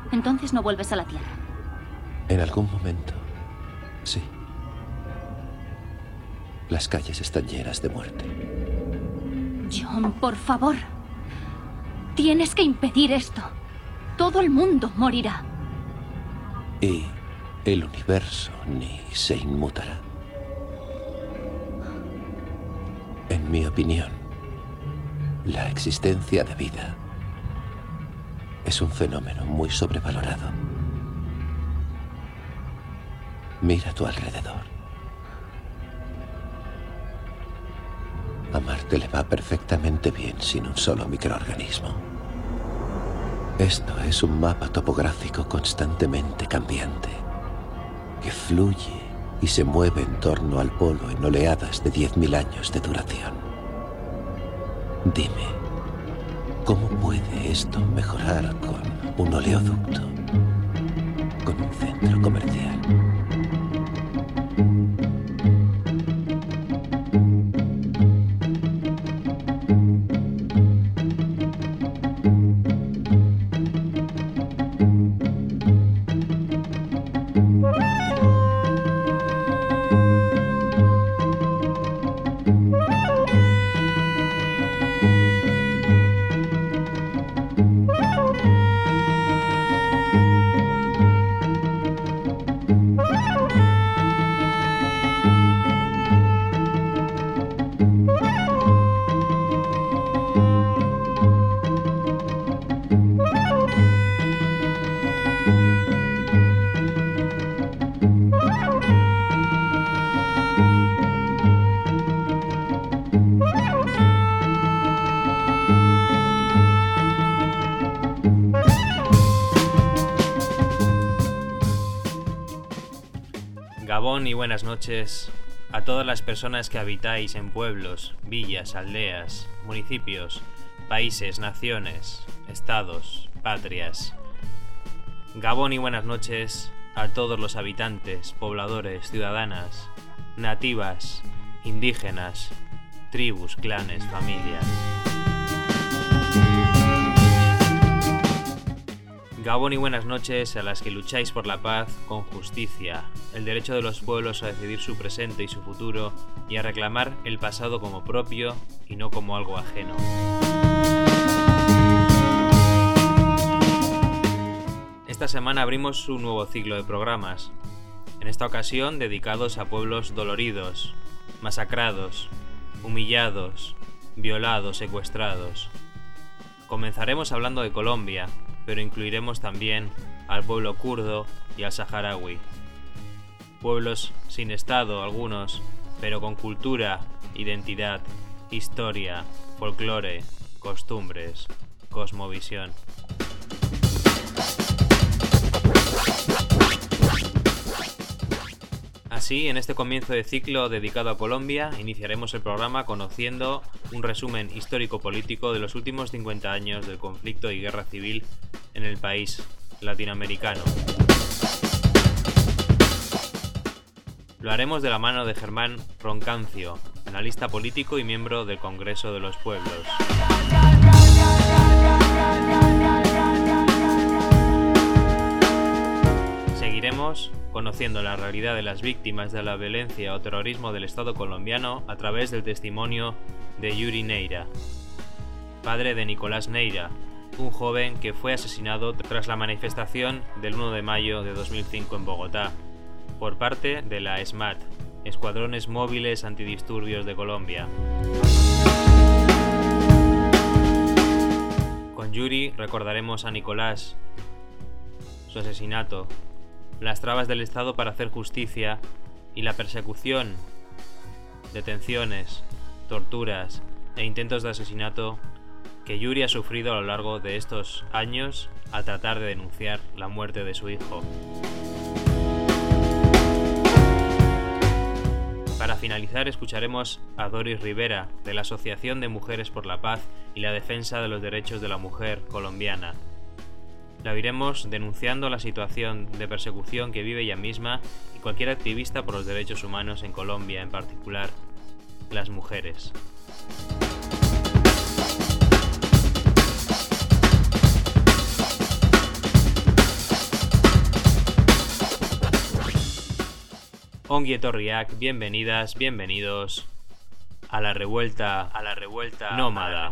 Entonces no vuelves a la Tierra. En algún momento, sí. Las calles están llenas de muerte. John, por favor. Tienes que impedir esto. Todo el mundo morirá. Y el universo ni se inmutará. En mi opinión, la existencia de vida es un fenómeno muy sobrevalorado. Mira a tu alrededor. A Marte le va perfectamente bien sin un solo microorganismo. Esto es un mapa topográfico constantemente cambiante, que fluye y se mueve en torno al polo en oleadas de 10.000 años de duración. Dime, ¿cómo puede esto mejorar con un oleoducto? Con un centro comercial. Gabón y buenas noches a todas las personas que habitáis en pueblos, villas, aldeas, municipios, países, naciones, estados, patrias. Gabón y buenas noches a todos los habitantes, pobladores, ciudadanas, nativas, indígenas, tribus, clanes, familias. Gabón y buenas noches a las que lucháis por la paz con justicia, el derecho de los pueblos a decidir su presente y su futuro y a reclamar el pasado como propio y no como algo ajeno. Esta semana abrimos un nuevo ciclo de programas, en esta ocasión dedicados a pueblos doloridos, masacrados, humillados, violados, secuestrados. Comenzaremos hablando de Colombia, pero incluiremos también al pueblo kurdo y al saharaui. Pueblos sin estado algunos, pero con cultura, identidad, historia, folclore, costumbres, cosmovisión. Así, en este comienzo de ciclo dedicado a Colombia, iniciaremos el programa conociendo un resumen histórico-político de los últimos 50 años del conflicto y guerra civil en el país latinoamericano. Lo haremos de la mano de Germán Roncancio, analista político y miembro del Congreso de los Pueblos. Seguiremos conociendo la realidad de las víctimas de la violencia o terrorismo del Estado colombiano a través del testimonio de Yuri Neira, padre de Nicolás Neira, un joven que fue asesinado tras la manifestación del 1 de mayo de 2005 en Bogotá, por parte de la ESMAD, Escuadrones Móviles Antidisturbios de Colombia. Con Yuri recordaremos a Nicolás, su asesinato, las trabas del Estado para hacer justicia y la persecución, detenciones, torturas e intentos de asesinato que Yuri ha sufrido a lo largo de estos años al tratar de denunciar la muerte de su hijo. Para finalizar, escucharemos a Doris Rivera, de la Asociación de Mujeres por la Paz y la Defensa de los Derechos de la Mujer colombiana. La oiremos denunciando la situación de persecución que vive ella misma y cualquier activista por los derechos humanos en Colombia, en particular las mujeres. Ongi etorriak, bienvenidas, bienvenidos a la revuelta nómada.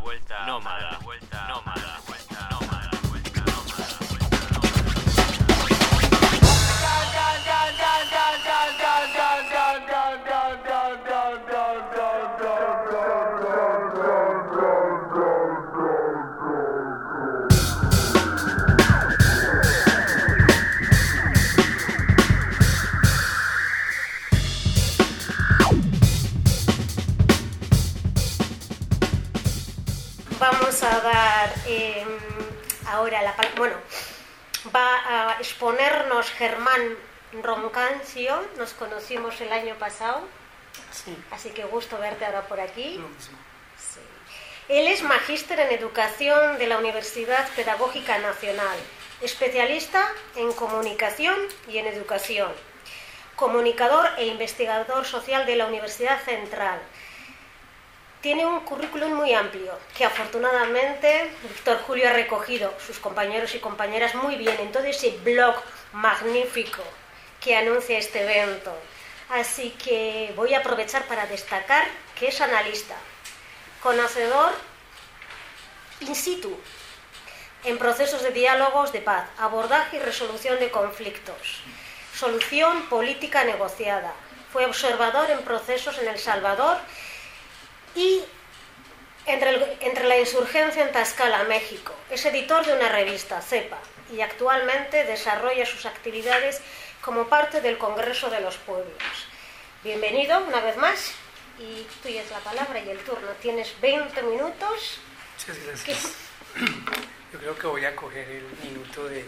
Vamos a dar ahora la palabra. Bueno, va a exponernos Germán Roncancio. Nos conocimos el año pasado, Sí, así que gusto verte ahora por aquí. lo mismo. Sí. Él es magíster en educación de la Universidad Pedagógica Nacional, especialista en comunicación y en educación, comunicador e investigador social de la Universidad Central. Tiene un currículum muy amplio, que afortunadamente Víctor Julio ha recogido, sus compañeros y compañeras, muy bien en todo ese blog magnífico que anuncia este evento. Así que voy a aprovechar para destacar que es analista, conocedor in situ, en procesos de diálogos de paz, abordaje y resolución de conflictos, solución política negociada. Fue observador en procesos en El Salvador y entre la insurgencia en Tlaxcala, México. Es editor de una revista, CEPA, y actualmente desarrolla sus actividades como parte del Congreso de los Pueblos. Bienvenido una vez más, y tuya es la palabra y el turno. Tienes 20 minutos. Muchas gracias. Yo creo que voy a coger el minuto de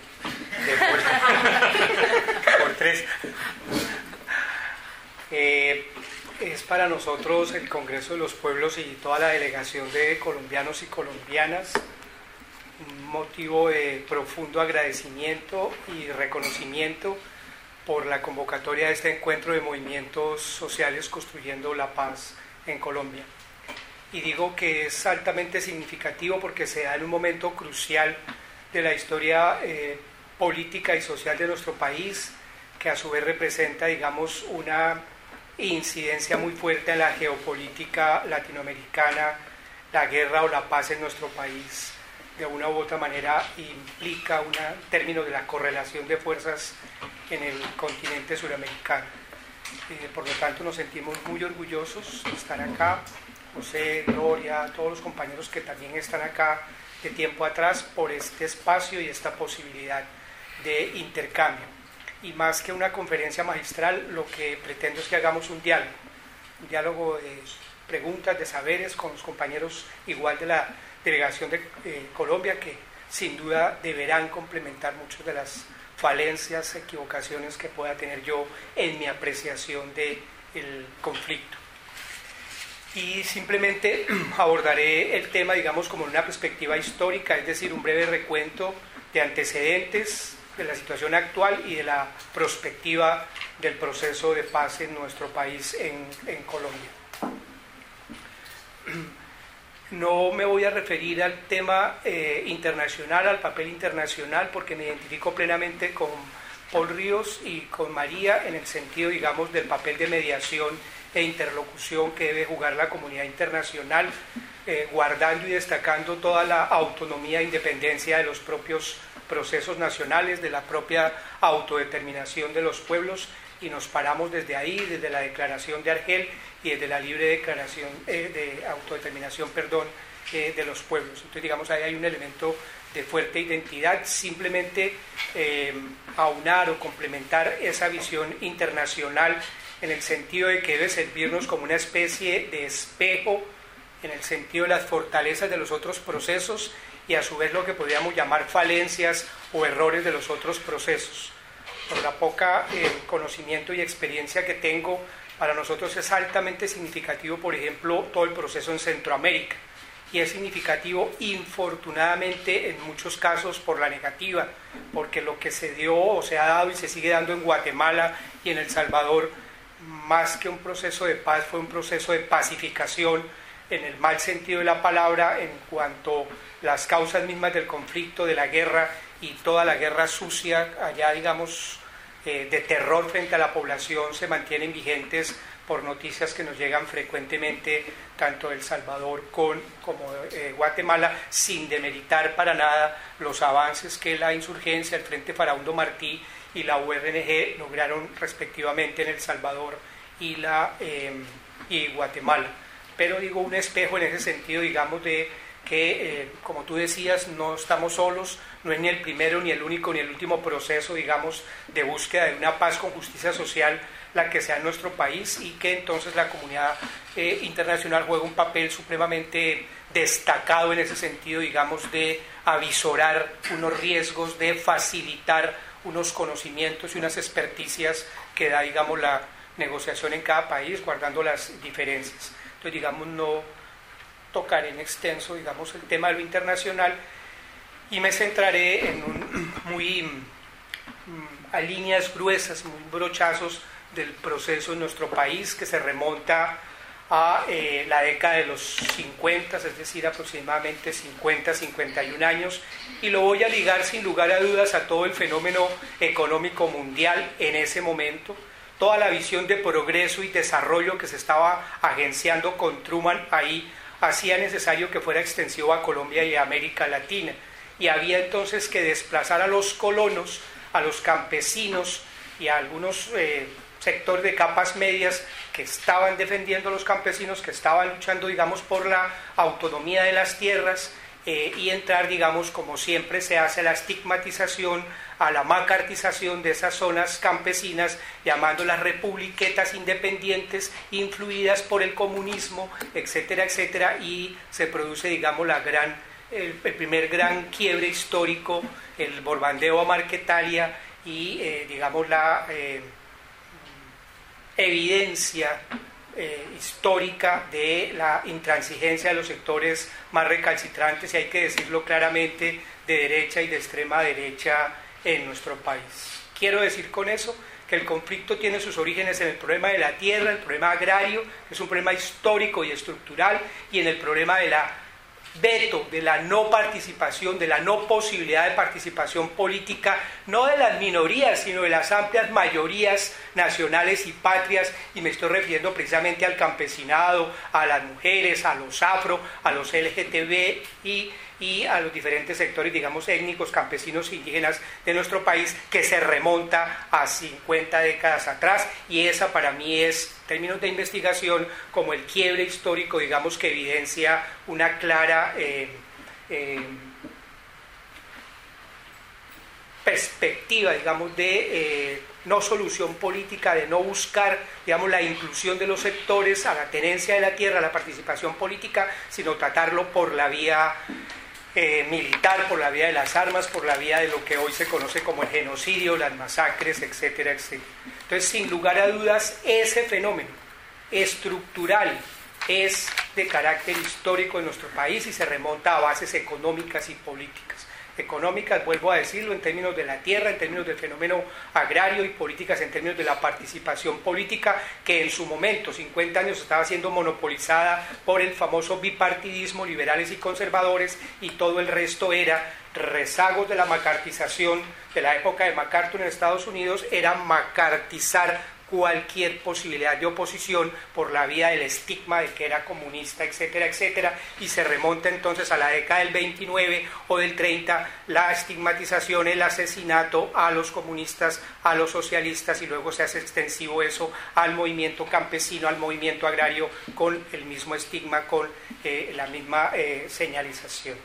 por 3. Es para nosotros el Congreso de los Pueblos y toda la delegación de colombianos y colombianas un motivo de profundo agradecimiento y reconocimiento por la convocatoria de este encuentro de movimientos sociales construyendo la paz en Colombia. Y digo que es altamente significativo porque se da en un momento crucial de la historia política y social de nuestro país, que a su vez representa, digamos, una incidencia muy fuerte en la geopolítica latinoamericana. La guerra o la paz en nuestro país de una u otra manera implica un término de la correlación de fuerzas en el continente suramericano. Por lo tanto nos sentimos muy orgullosos de estar acá, José, Gloria, todos los compañeros que también están acá de tiempo atrás, por este espacio y esta posibilidad de intercambio. Y más que una conferencia magistral, lo que pretendo es que hagamos un diálogo de preguntas, de saberes con los compañeros igual de la delegación de Colombia, que sin duda deberán complementar muchas de las falencias, equivocaciones que pueda tener yo en mi apreciación del conflicto. Y simplemente abordaré el tema, digamos, como en una perspectiva histórica, es decir, un breve recuento de antecedentes de la situación actual y de la perspectiva del proceso de paz en nuestro país, en Colombia. No me voy a referir al tema internacional, al papel internacional, porque me identifico plenamente con Paul Ríos y con María en el sentido, digamos, del papel de mediación e interlocución que debe jugar la comunidad internacional, guardando y destacando toda la autonomía e independencia de los propios procesos nacionales, de la propia autodeterminación de los pueblos, y nos paramos desde ahí, desde la Declaración de Argel y desde la libre declaración de autodeterminación, de los pueblos. Entonces, digamos, ahí hay un elemento de fuerte identidad, simplemente aunar o complementar esa visión internacional en el sentido de que debe servirnos como una especie de espejo, en el sentido de las fortalezas de los otros procesos y a su vez lo que podríamos llamar falencias o errores de los otros procesos. Por la poca conocimiento y experiencia que tengo, para nosotros es altamente significativo, por ejemplo, todo el proceso en Centroamérica, y es significativo, infortunadamente, en muchos casos por la negativa, porque lo que se dio o se ha dado y se sigue dando en Guatemala y en El Salvador, más que un proceso de paz, fue un proceso de pacificación en el mal sentido de la palabra, en cuanto a las causas mismas del conflicto, de la guerra y toda la guerra sucia allá, digamos, de terror frente a la población se mantienen vigentes por noticias que nos llegan frecuentemente tanto de El Salvador como Guatemala, sin demeritar para nada los avances que la insurgencia, el Frente Farabundo Martí y la URNG lograron respectivamente en El Salvador y Guatemala. Pero digo, un espejo en ese sentido, digamos, de que, como tú decías, no estamos solos, no es ni el primero, ni el único, ni el último proceso, digamos, de búsqueda de una paz con justicia social la que sea en nuestro país, y que entonces la comunidad internacional juega un papel supremamente destacado en ese sentido, digamos, de avisorar unos riesgos, de facilitar unos conocimientos y unas experticias que da, digamos, la negociación en cada país, guardando las diferencias. Entonces, digamos, no tocar en extenso, digamos, el tema de lo internacional, y me centraré en a líneas gruesas, muy brochazos del proceso en nuestro país, que se remonta a la década de los 50, es decir, aproximadamente 50, 51 años, y lo voy a ligar sin lugar a dudas a todo el fenómeno económico mundial en ese momento, toda la visión de progreso y desarrollo que se estaba agenciando con Truman ahí, hacía necesario que fuera extensivo a Colombia y a América Latina, y había entonces que desplazar a los colonos, a los campesinos y a algunos sectores de capas medias que estaban defendiendo a los campesinos, que estaban luchando, digamos, por la autonomía de las tierras, y entrar, digamos, como siempre se hace, a la estigmatización, a la macartización de esas zonas campesinas, llamándolas republiquetas independientes, influidas por el comunismo, etcétera, etcétera, y se produce, digamos, el primer gran quiebre histórico, el borbandeo a Marquetalia, y digamos la evidencia histórica de la intransigencia de los sectores más recalcitrantes, y hay que decirlo claramente, de derecha y de extrema derecha en nuestro país. Quiero decir con eso que el conflicto tiene sus orígenes en el problema de la tierra, el problema agrario, que es un problema histórico y estructural, y en el problema de la veto, de la no participación, de la no posibilidad de participación política, no de las minorías, sino de las amplias mayorías nacionales y patrias, y me estoy refiriendo precisamente al campesinado, a las mujeres, a los afro, a los LGTB y a los diferentes sectores, digamos, étnicos, campesinos e indígenas de nuestro país, que se remonta a 50 décadas atrás, y esa para mí es, en términos de investigación, como el quiebre histórico, digamos, que evidencia una clara perspectiva, digamos, de no solución política, de no buscar, digamos, la inclusión de los sectores a la tenencia de la tierra, a la participación política, sino tratarlo por la vía militar, por la vía de las armas, por la vía de lo que hoy se conoce como el genocidio, las masacres, etcétera, etcétera. Entonces, sin lugar a dudas, ese fenómeno estructural es de carácter histórico en nuestro país y se remonta a bases económicas y políticas. Económicas, vuelvo a decirlo, en términos de la tierra, en términos del fenómeno agrario, y políticas en términos de la participación política, que en su momento, 50 años, estaba siendo monopolizada por el famoso bipartidismo, liberales y conservadores, y todo el resto era rezagos de la macartización de la época de MacArthur en Estados Unidos, era macartizar cualquier posibilidad de oposición por la vía del estigma de que era comunista, etcétera, etcétera, y se remonta entonces a la década del 29 o del 30, la estigmatización, el asesinato a los comunistas, a los socialistas, y luego se hace extensivo eso al movimiento campesino, al movimiento agrario, con el mismo estigma, con la misma señalización.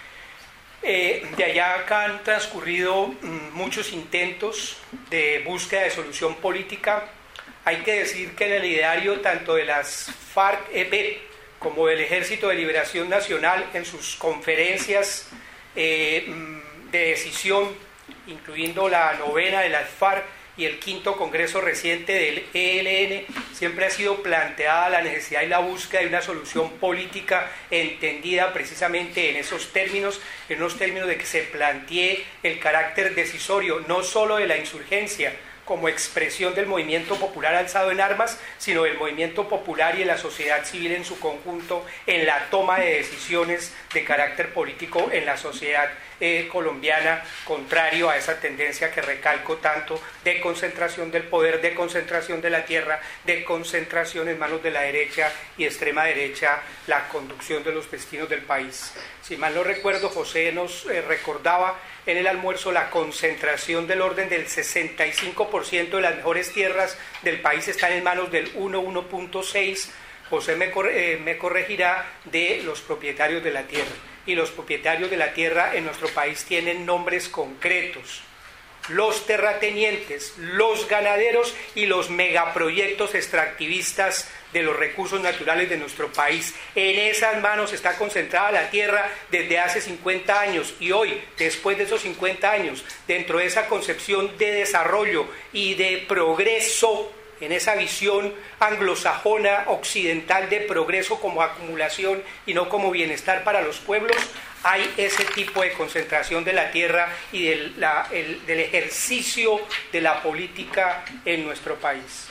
De allá acá han transcurrido muchos intentos de búsqueda de solución política. Hay que decir que en el ideario tanto de las FARC-EP como del Ejército de Liberación Nacional, en sus conferencias de decisión, incluyendo la novena de las FARC y el quinto congreso reciente del ELN, siempre ha sido planteada la necesidad y la búsqueda de una solución política entendida precisamente en esos términos, en unos términos de que se plantee el carácter decisorio, no solo de la insurgencia como expresión del movimiento popular alzado en armas, sino del movimiento popular y de la sociedad civil en su conjunto en la toma de decisiones de carácter político en la sociedad colombiana, contrario a esa tendencia que recalco tanto de concentración del poder, de concentración de la tierra, de concentración en manos de la derecha y extrema derecha, la conducción de los destinos del país. Si mal no recuerdo, José nos recordaba en el almuerzo la concentración del orden del 65% de las mejores tierras del país están en manos del 1.6%. José me corregirá, de los propietarios de la tierra. Y los propietarios de la tierra en nuestro país tienen nombres concretos: los terratenientes, los ganaderos y los megaproyectos extractivistas de los recursos naturales de nuestro país. En esas manos está concentrada la tierra desde hace 50 años, y hoy, después de esos 50 años, dentro de esa concepción de desarrollo y de progreso, en esa visión anglosajona occidental de progreso como acumulación y no como bienestar para los pueblos, hay ese tipo de concentración de la tierra y del ejercicio de la política en nuestro país.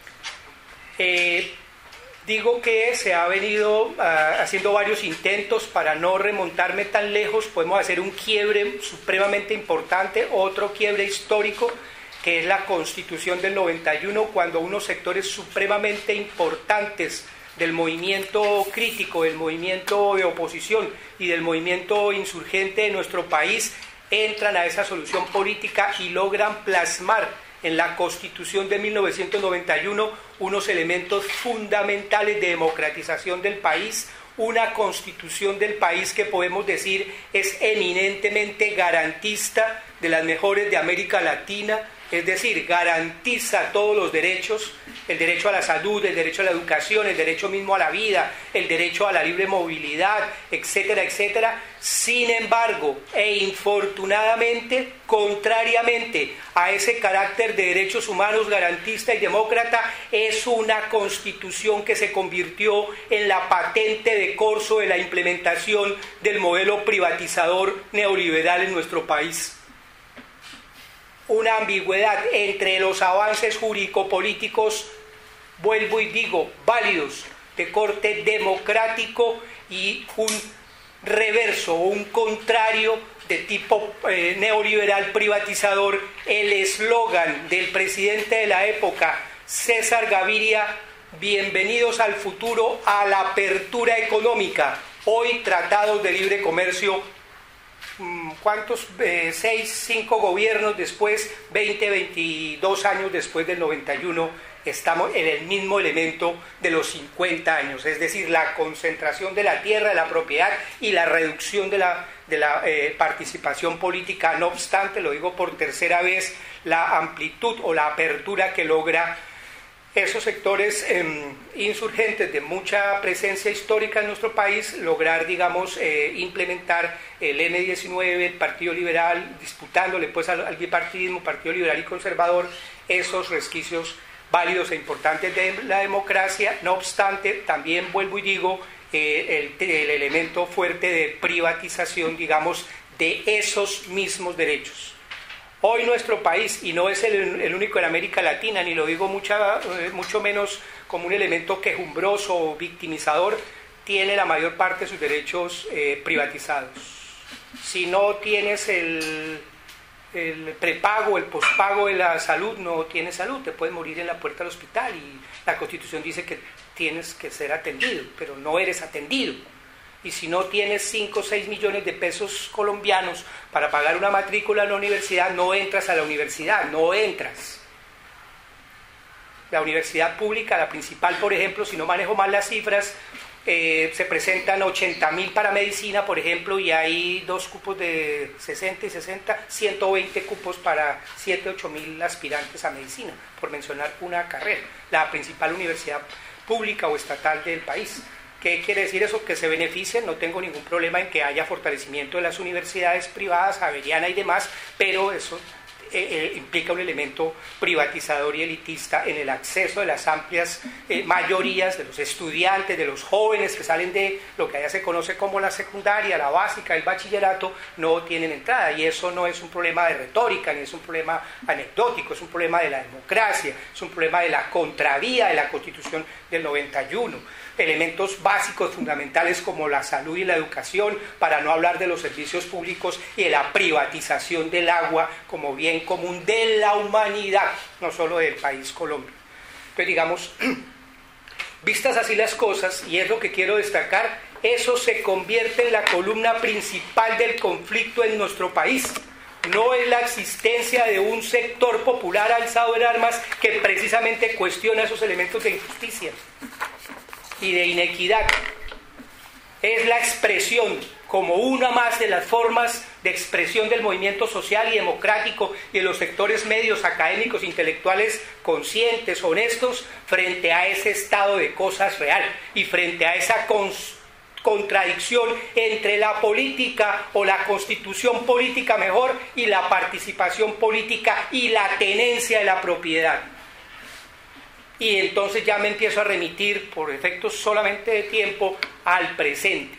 Digo que se ha venido haciendo varios intentos. Para no remontarme tan lejos, podemos hacer un quiebre supremamente importante, otro quiebre histórico, que es la Constitución del 91, cuando unos sectores supremamente importantes del movimiento crítico, del movimiento de oposición y del movimiento insurgente de nuestro país entran a esa solución política y logran plasmar en la Constitución de 1991 unos elementos fundamentales de democratización del país, una Constitución del país que podemos decir es eminentemente garantista, de las mejores de América Latina. Es decir, garantiza todos los derechos: el derecho a la salud, el derecho a la educación, el derecho mismo a la vida, el derecho a la libre movilidad, etcétera, etcétera. Sin embargo, e infortunadamente, contrariamente a ese carácter de derechos humanos garantista y demócrata, es una Constitución que se convirtió en la patente de corso de la implementación del modelo privatizador neoliberal en nuestro país. Una ambigüedad entre los avances jurídico-políticos, vuelvo y digo, válidos, de corte democrático, y un reverso o un contrario de tipo neoliberal privatizador. El eslogan del presidente de la época, César Gaviria: bienvenidos al futuro, a la apertura económica. Hoy, tratados de libre comercio. ¿Cuántos? 5 gobiernos después, 22 años después del 91, estamos en el mismo elemento de los 50 años, es decir, la concentración de la tierra, de la propiedad y la reducción de la participación política. No obstante, lo digo por tercera vez, la amplitud o la apertura que logra esos sectores insurgentes de mucha presencia histórica en nuestro país, lograr, digamos, implementar el M19, el Partido Liberal, disputándole pues al bipartidismo, Partido Liberal y Conservador, esos resquicios válidos e importantes de la democracia. No obstante, también vuelvo y digo, el elemento fuerte de privatización, digamos, de esos mismos derechos. Hoy nuestro país, y no es el único en América Latina, ni lo digo mucho menos como un elemento quejumbroso o victimizador, tiene la mayor parte de sus derechos privatizados. Si no tienes el prepago, el pospago de la salud, no tienes salud, te puedes morir en la puerta del hospital, y la Constitución dice que tienes que ser atendido, pero no eres atendido. Y si no tienes 5 o 6 millones de pesos colombianos para pagar una matrícula en la universidad, no entras a la universidad, no entras. La universidad pública, la principal, por ejemplo, si no manejo mal las cifras, se presentan 80.000 para medicina, por ejemplo, y hay 2 cupos de 60 y 60, 120 cupos para 7, 8.000 aspirantes a medicina, por mencionar una carrera, la principal universidad pública o estatal del país. ¿Qué quiere decir eso? Que se beneficien. No tengo ningún problema en que haya fortalecimiento de las universidades privadas, Javeriana y demás, pero eso implica un elemento privatizador y elitista en el acceso de las amplias mayorías de los estudiantes, de los jóvenes que salen de lo que allá se conoce como la secundaria, la básica, el bachillerato, no tienen entrada. Y eso no es un problema de retórica, ni es un problema anecdótico, es un problema de la democracia, es un problema de la contravía de la Constitución del 91. Elementos básicos, fundamentales como la salud y la educación, para no hablar de los servicios públicos y de la privatización del agua como bien común de la humanidad, no solo del país Colombia. Entonces, digamos, vistas así las cosas, y es lo que quiero destacar, eso se convierte en la columna principal del conflicto en nuestro país. No es la existencia de un sector popular alzado en armas que precisamente cuestiona esos elementos de injusticia y de inequidad. Es la expresión, como una más de las formas de expresión del movimiento social y democrático y de los sectores medios, académicos, intelectuales, conscientes, honestos, frente a ese estado de cosas real y frente a esa contradicción entre la política o la constitución política mejor y la participación política y la tenencia de la propiedad. Y entonces ya me empiezo a remitir, por efectos solamente de tiempo, al presente.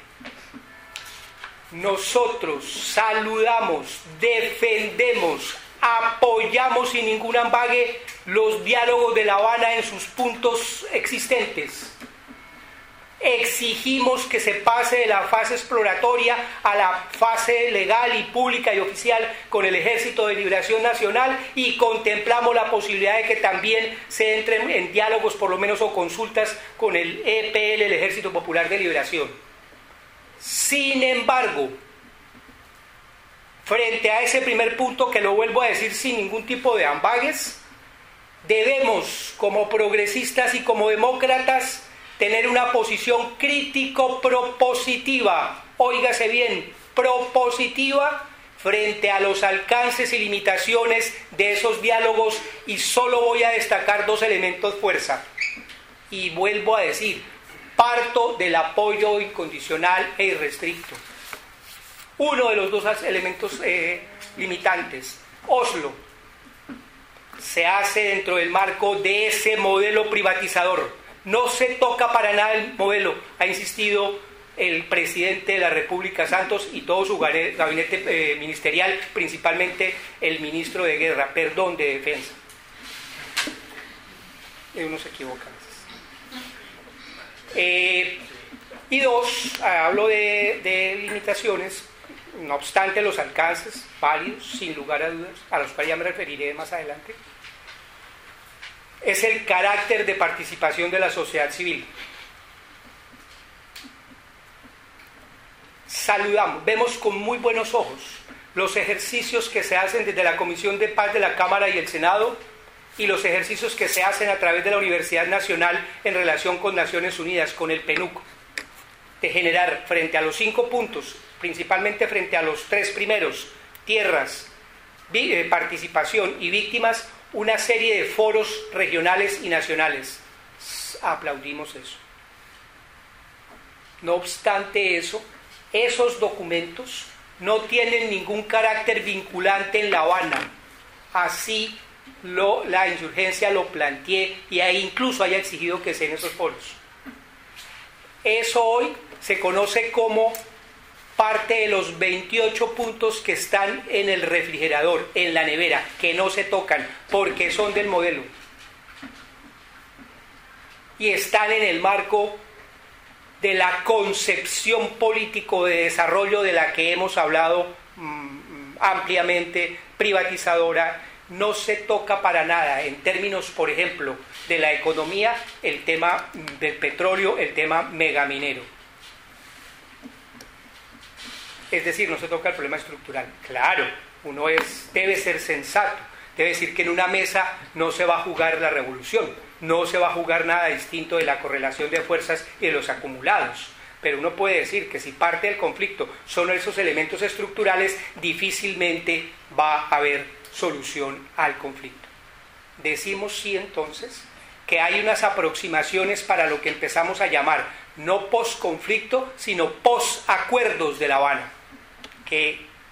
Nosotros saludamos, defendemos, apoyamos sin ningún ambague los diálogos de La Habana en sus puntos existentes. Exigimos que se pase de la fase exploratoria a la fase legal y pública y oficial con el Ejército de Liberación Nacional, y contemplamos la posibilidad de que también se entren en diálogos, por lo menos, o consultas con el EPL, el Ejército Popular de Liberación. Sin embargo, frente a ese primer punto, que lo vuelvo a decir sin ningún tipo de ambages, debemos, como progresistas y como demócratas, tener una posición crítico-propositiva, óigase bien, propositiva, frente a los alcances y limitaciones de esos diálogos, y solo voy a destacar dos elementos fuerza. Y vuelvo a decir, parto del apoyo incondicional e irrestricto. Uno de los dos elementos limitantes, Oslo, se hace dentro del marco de ese modelo privatizador. No se toca para nada el modelo, ha insistido el presidente de la República, Santos, y todo su gabinete ministerial, principalmente el ministro de Defensa. Uno se equivoca a veces. Y dos, hablo de limitaciones, no obstante los alcances válidos, sin lugar a dudas, a los cuales ya me referiré más adelante. Es el carácter de participación de la sociedad civil. Saludamos, vemos con muy buenos ojos los ejercicios que se hacen desde la Comisión de Paz de la Cámara y el Senado, y los ejercicios que se hacen a través de la Universidad Nacional en relación con Naciones Unidas, con el PNUC, de generar frente a los 5 puntos, principalmente frente a los 3 primeros, tierras, participación y víctimas, una serie de foros regionales y nacionales. Aplaudimos eso. No obstante eso, esos documentos no tienen ningún carácter vinculante en La Habana. Así la insurgencia lo planteé, y ahí incluso haya exigido que sean esos foros. Eso hoy se conoce como parte de los 28 puntos que están en el refrigerador, en la nevera, que no se tocan porque son del modelo y están en el marco de la concepción político de desarrollo de la que hemos hablado ampliamente, privatizadora. No se toca para nada en términos, por ejemplo, de la economía, el tema del petróleo, el tema megaminero. Es decir, no se toca el problema estructural. Claro, uno debe ser sensato, debe decir que en una mesa no se va a jugar la revolución, no se va a jugar nada distinto de la correlación de fuerzas y de los acumulados. Pero uno puede decir que si parte del conflicto son esos elementos estructurales, difícilmente va a haber solución al conflicto. Decimos sí, entonces, que hay unas aproximaciones para lo que empezamos a llamar no post-conflicto, sino post-acuerdos de La Habana, que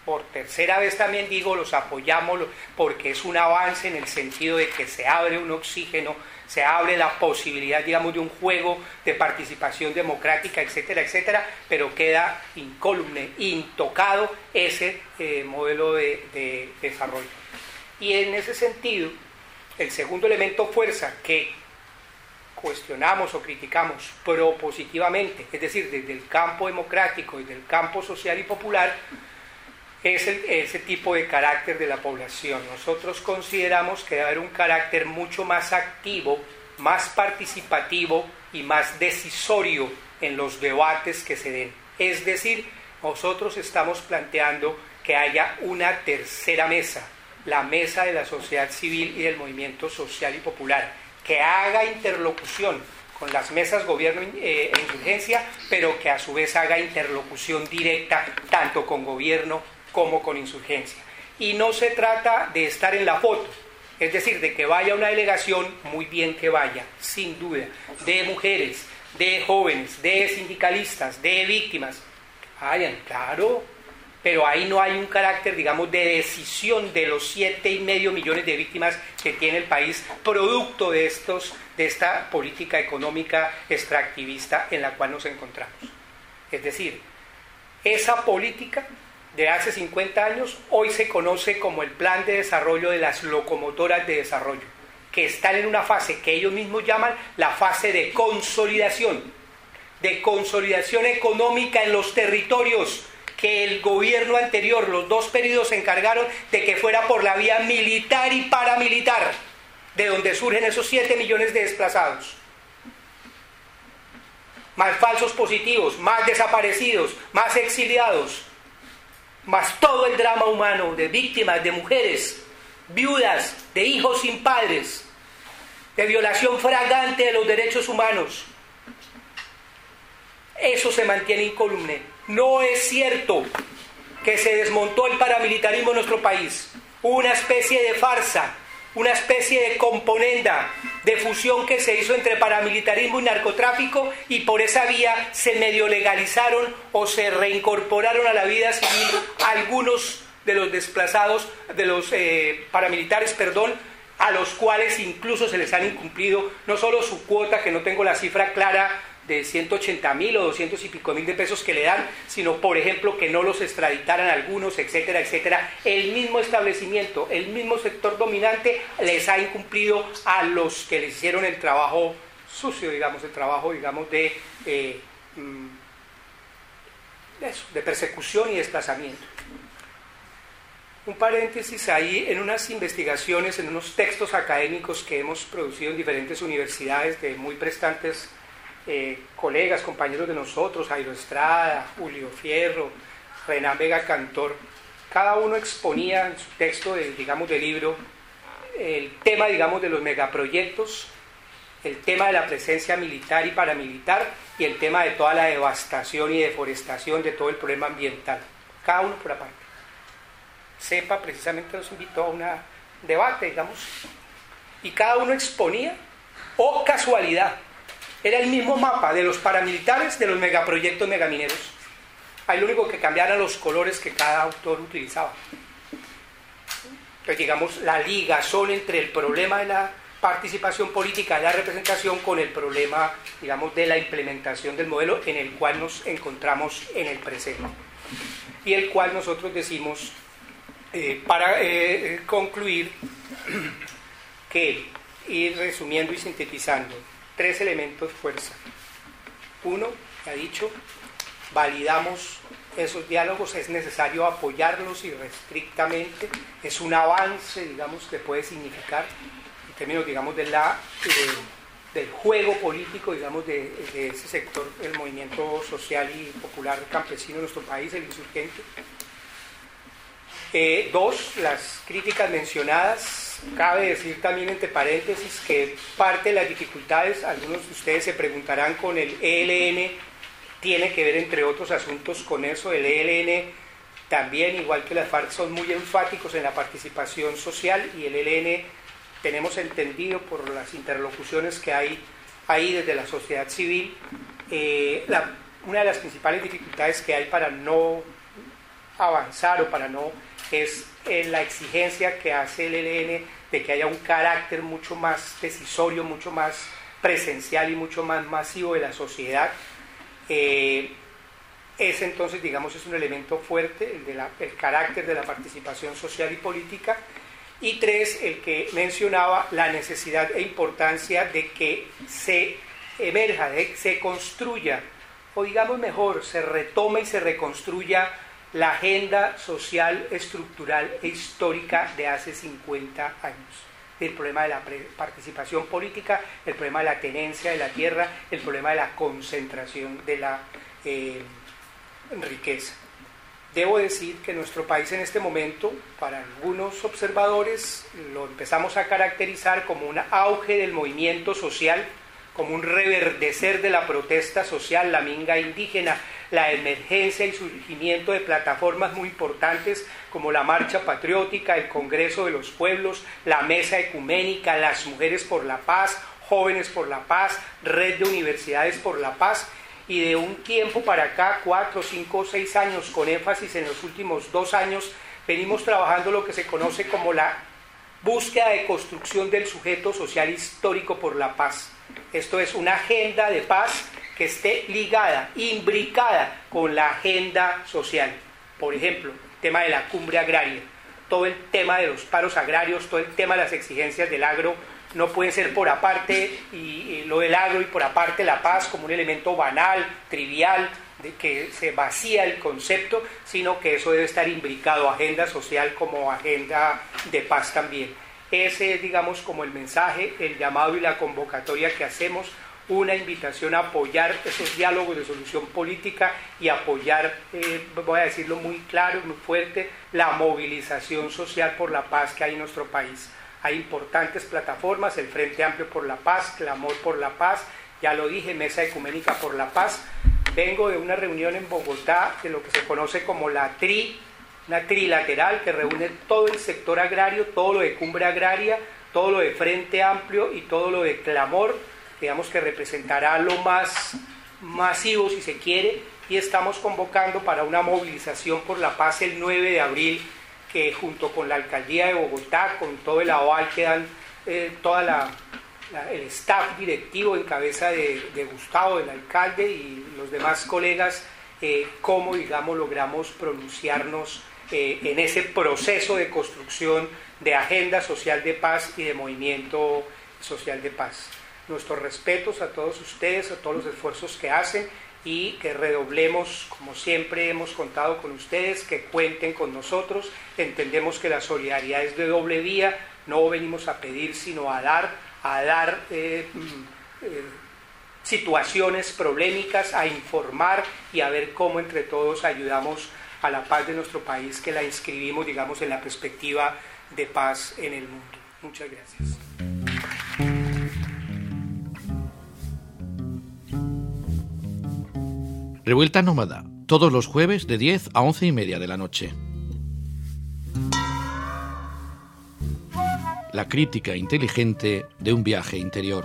por tercera vez también digo, los apoyamos porque es un avance en el sentido de que se abre un oxígeno, se abre la posibilidad, digamos, de un juego de participación democrática, etcétera, etcétera, pero queda incólume, intocado ese modelo de desarrollo. Y en ese sentido, el segundo elemento fuerza que cuestionamos o criticamos propositivamente, es decir, desde el campo democrático, desde el campo social y popular, es ese tipo de carácter de la población. Nosotros consideramos que debe haber un carácter mucho más activo, más participativo y más decisorio en los debates que se den. Es decir, nosotros estamos planteando que haya una tercera mesa, la mesa de la sociedad civil y del movimiento social y popular, que haga interlocución con las mesas gobierno e insurgencia, pero que a su vez haga interlocución directa tanto con gobierno como con insurgencia. Y no se trata de estar en la foto, es decir, de que vaya una delegación, muy bien que vaya, sin duda, de mujeres, de jóvenes, de sindicalistas, de víctimas, vayan, claro, pero ahí no hay un carácter, digamos, de decisión de los 7,5 millones de víctimas que tiene el país, producto de esta política económica extractivista en la cual nos encontramos. Es decir, esa política de hace 50 años hoy se conoce como el Plan de Desarrollo de las Locomotoras de Desarrollo, que están en una fase que ellos mismos llaman la fase de consolidación económica en los territorios, que el gobierno anterior, los dos periodos, se encargaron de que fuera por la vía militar y paramilitar, de donde surgen esos 7 millones de desplazados. Más falsos positivos, más desaparecidos, más exiliados, más todo el drama humano de víctimas, de mujeres, viudas, de hijos sin padres, de violación flagrante de los derechos humanos. Eso se mantiene incólume. No es cierto que se desmontó el paramilitarismo en nuestro país. Hubo una especie de farsa, una especie de componenda, de fusión que se hizo entre paramilitarismo y narcotráfico, y por esa vía se medio legalizaron o se reincorporaron a la vida civil algunos de los desplazados, de los paramilitares, a los cuales incluso se les han incumplido no solo su cuota, que no tengo la cifra clara, de 180.000 o 200 y pico mil de pesos que le dan, sino, por ejemplo, que no los extraditaran algunos, etcétera, etcétera. El mismo establecimiento, el mismo sector dominante les ha incumplido a los que les hicieron el trabajo sucio, digamos, el trabajo, digamos, de persecución y desplazamiento. Un paréntesis ahí, en unas investigaciones, en unos textos académicos que hemos producido en diferentes universidades de muy prestantes colegas, compañeros de nosotros, Jairo Estrada, Julio Fierro, Renan Vega Cantor, cada uno exponía en su texto de libro el tema, digamos, de los megaproyectos, el tema de la presencia militar y paramilitar, y el tema de toda la devastación y deforestación, de todo el problema ambiental, cada uno por aparte. CEPA precisamente nos invitó a un debate, digamos, y cada uno exponía, oh casualidad, era el mismo mapa de los paramilitares, de los megaproyectos megamineros. Ahí lo único que cambiaban los colores que cada autor utilizaba. Entonces, digamos, la ligazón entre el problema de la participación política, de la representación, con el problema, digamos, de la implementación del modelo en el cual nos encontramos en el presente. Y el cual nosotros decimos, para concluir, que, ir resumiendo y sintetizando, 3 elementos fuerza. 1, ya he dicho, validamos esos diálogos, es necesario apoyarlos irrestrictamente, es un avance, digamos, que puede significar, en términos, digamos, del juego político, digamos, de ese sector, el movimiento social y popular campesino de nuestro país, el insurgente. 2, las críticas mencionadas. Cabe decir también, entre paréntesis, que parte de las dificultades, algunos de ustedes se preguntarán, con el ELN, tiene que ver, entre otros asuntos, con eso. El ELN también, igual que las FARC, son muy enfáticos en la participación social, y el ELN, tenemos entendido por las interlocuciones que hay ahí desde la sociedad civil, una de las principales dificultades que hay para no avanzar o para no, es la exigencia que hace el ELN de que haya un carácter mucho más decisorio, mucho más presencial y mucho más masivo de la sociedad. Es entonces, digamos, es un elemento fuerte, el carácter de la participación social y política. Y 3, el que mencionaba, la necesidad e importancia de que se emerja, se construya, o digamos mejor, se retome y se reconstruya la agenda social, estructural e histórica de hace 50 años. El problema de la participación política, el problema de la tenencia de la tierra, el problema de la concentración de la riqueza. Debo decir que nuestro país en este momento, para algunos observadores, lo empezamos a caracterizar como un auge del movimiento social, como un reverdecer de la protesta social, la minga indígena, la emergencia y surgimiento de plataformas muy importantes como la Marcha Patriótica, el Congreso de los Pueblos, la Mesa Ecuménica, las Mujeres por la Paz, Jóvenes por la Paz, Red de Universidades por la Paz. Y de un tiempo para acá, 4, 5, 6 años, con énfasis en los últimos 2 años, venimos trabajando lo que se conoce como la búsqueda de construcción del sujeto social histórico por la paz. Esto es una agenda de paz que esté ligada, imbricada con la agenda social. Por ejemplo, el tema de la cumbre agraria, todo el tema de los paros agrarios, todo el tema de las exigencias del agro, no puede ser por aparte y lo del agro y por aparte la paz como un elemento banal, trivial, de que se vacía el concepto, sino que eso debe estar imbricado, agenda social como agenda de paz también. Ese es, digamos, como el mensaje, el llamado y la convocatoria que hacemos, una invitación a apoyar esos diálogos de solución política y apoyar, voy a decirlo muy claro, muy fuerte, la movilización social por la paz que hay en nuestro país. Hay importantes plataformas, el Frente Amplio por la Paz, Clamor por la Paz, ya lo dije, Mesa Ecuménica por la Paz. Vengo de una reunión en Bogotá de lo que se conoce como una trilateral que reúne todo el sector agrario, todo lo de Cumbre Agraria, todo lo de Frente Amplio y todo lo de Clamor, digamos que representará lo más masivo si se quiere, y estamos convocando para una movilización por la paz el 9 de abril, que junto con la Alcaldía de Bogotá, con todo el aval que dan el staff directivo en cabeza de Gustavo, del alcalde, y los demás colegas, cómo, digamos, logramos pronunciarnos en ese proceso de construcción de agenda social de paz y de movimiento social de paz. Nuestros respetos a todos ustedes, a todos los esfuerzos que hacen, y que redoblemos, como siempre hemos contado con ustedes, que cuenten con nosotros. Entendemos que la solidaridad es de doble vía, no venimos a pedir sino a dar situaciones problemáticas, a informar y a ver cómo entre todos ayudamos a la paz de nuestro país, que la inscribimos, digamos, en la perspectiva de paz en el mundo. Muchas gracias. Revuelta Nómada, todos los jueves de 10 a 11:30 de la noche. La crítica inteligente de un viaje interior.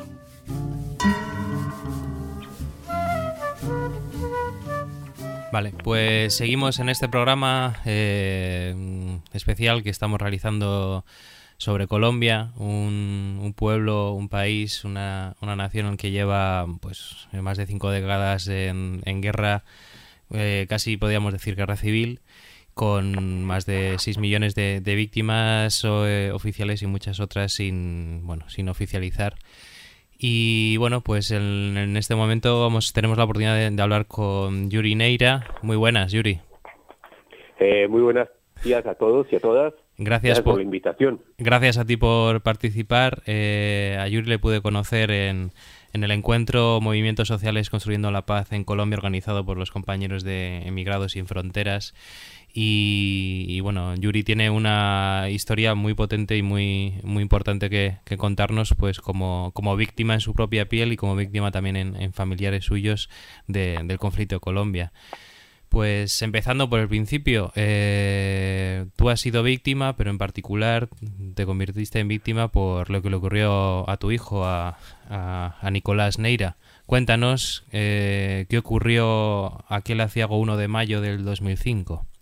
Vale, pues seguimos en este programa especial que estamos realizando sobre Colombia, un pueblo, un país, una nación que lleva pues más de 5 décadas en guerra, casi podríamos decir guerra civil, con más de 6 millones de víctimas oficiales y muchas otras sin oficializar. Y bueno, pues en este momento tenemos la oportunidad de hablar con Yuri Neira. Muy buenas, Yuri. Muy buenos días a todos y a todas. Gracias por la invitación. Gracias a ti por participar. A Yuri le pude conocer en el encuentro Movimientos Sociales Construyendo la Paz en Colombia, organizado por los compañeros de Emigrados Sin Fronteras. Y bueno, Yuri tiene una historia muy potente y muy importante que contarnos, pues como víctima en su propia piel y como víctima también en familiares suyos del conflicto de Colombia. Pues empezando por el principio, tú has sido víctima, pero en particular te convirtiste en víctima por lo que le ocurrió a tu hijo, a Nicolás Neira. Cuéntanos qué ocurrió aquel aciago 1 de mayo del 2005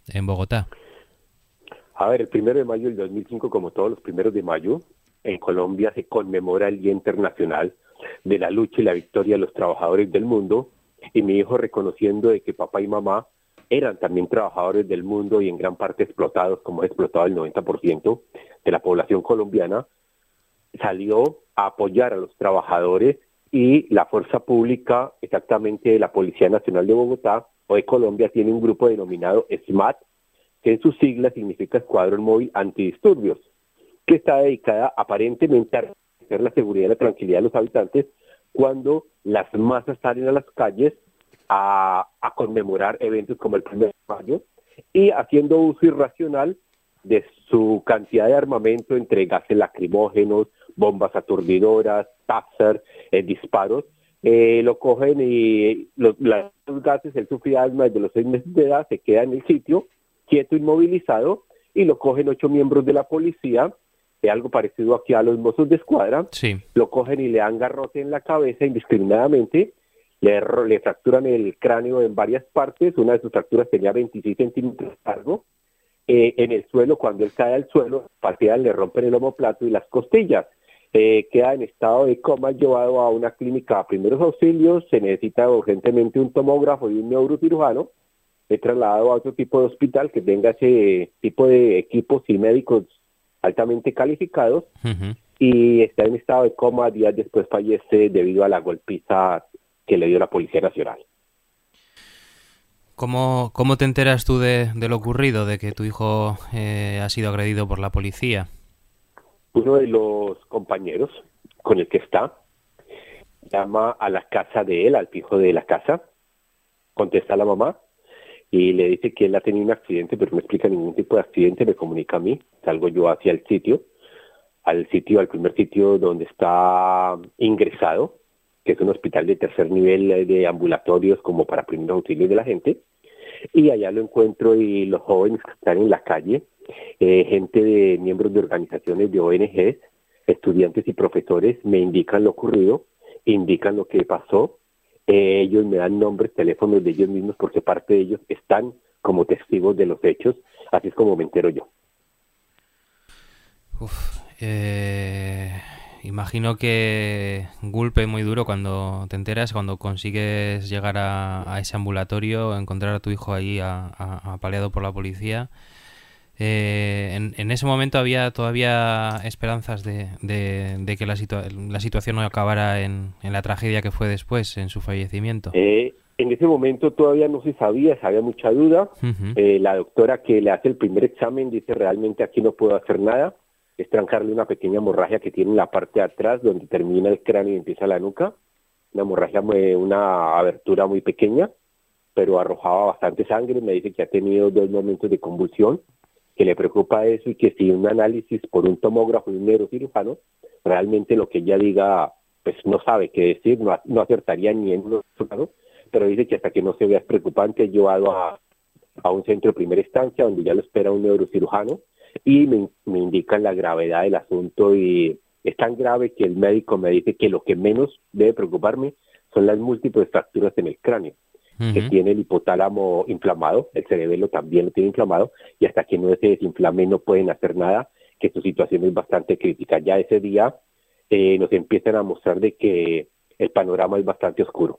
en Bogotá? A ver, el 1 de mayo del 2005, como todos los 1 de mayo, en Colombia se conmemora el Día Internacional de la Lucha y la Victoria de los Trabajadores del Mundo, y mi hijo, reconociendo de que papá y mamá eran también trabajadores del mundo y en gran parte explotados, como ha explotado el 90% de la población colombiana, salió a apoyar a los trabajadores, y la fuerza pública, exactamente de la Policía Nacional de Bogotá o de Colombia, tiene un grupo denominado SMAT, que en sus siglas significa Escuadrón Móvil Antidisturbios, que está dedicada aparentemente a hacer la seguridad y la tranquilidad de los habitantes cuando las masas salen a las calles a conmemorar eventos como el 1 de mayo, y haciendo uso irracional de su cantidad de armamento entre gases lacrimógenos, bombas aturdidoras, taser, disparos. Lo cogen y los gases, él sufría asma desde los 6 meses de edad, se queda en el sitio, quieto, inmovilizado, y lo cogen 8 miembros de la policía, algo parecido aquí a los mozos de escuadra. Sí. Lo cogen y le dan garrote en la cabeza indiscriminadamente, le fracturan el cráneo en varias partes, una de sus fracturas tenía 26 centímetros de largo. En el suelo, cuando él cae al suelo, patean, le rompen el omóplato y las costillas. Queda en estado de coma, llevado a una clínica a primeros auxilios, se necesita urgentemente un tomógrafo y un neurocirujano, es trasladado a otro tipo de hospital que tenga ese tipo de equipos y médicos altamente calificados, y está en estado de coma. Días después fallece debido a la golpiza que le dio la Policía Nacional. ¿Cómo te enteras tú de lo ocurrido, de que tu hijo ha sido agredido por la policía? Uno de los compañeros con el que está llama a la casa de él, al fijo de la casa, contesta a la mamá y le dice que él ha tenido un accidente, pero no explica ningún tipo de accidente, me comunica a mí, salgo yo hacia el sitio, al primer sitio donde está ingresado, que es un hospital de tercer nivel de ambulatorios como para primeros auxilios de la gente, y allá lo encuentro, y los jóvenes que están en la calle, gente de miembros de organizaciones de ONGs, estudiantes y profesores, me indican lo ocurrido, indican lo que pasó. Ellos me dan nombres, teléfonos de ellos mismos, porque parte de ellos están como testigos de los hechos, así es como me entero yo. Imagino que un golpe muy duro cuando te enteras, cuando consigues llegar a ese ambulatorio, encontrar a tu hijo ahí apaleado por la policía. En ese momento había todavía esperanzas de que la situación no acabara en la tragedia que fue después, en su fallecimiento. En ese momento todavía no se sabía, había mucha duda. La doctora que le hace el primer examen dice: realmente aquí no puedo hacer nada, es trancarle una pequeña hemorragia que tiene en la parte de atrás, donde termina el cráneo y empieza la nuca, una hemorragia, una abertura muy pequeña, pero arrojaba bastante sangre. Me dice que ha tenido 2 momentos de convulsión, que le preocupa eso, y que si un análisis por un tomógrafo y un neurocirujano, realmente lo que ella diga, pues no sabe qué decir, no acertaría ni en un resultado, pero dice que hasta que no se vea es preocupante. Es llevado a un centro de primera instancia donde ya lo espera un neurocirujano, y me indican la gravedad del asunto, y es tan grave que el médico me dice que lo que menos debe preocuparme son las múltiples fracturas en el cráneo, que tiene el hipotálamo inflamado, el cerebelo también lo tiene inflamado, y hasta que no se desinflame no pueden hacer nada, que su situación es bastante crítica. Ya ese día nos empiezan a mostrar de que el panorama es bastante oscuro.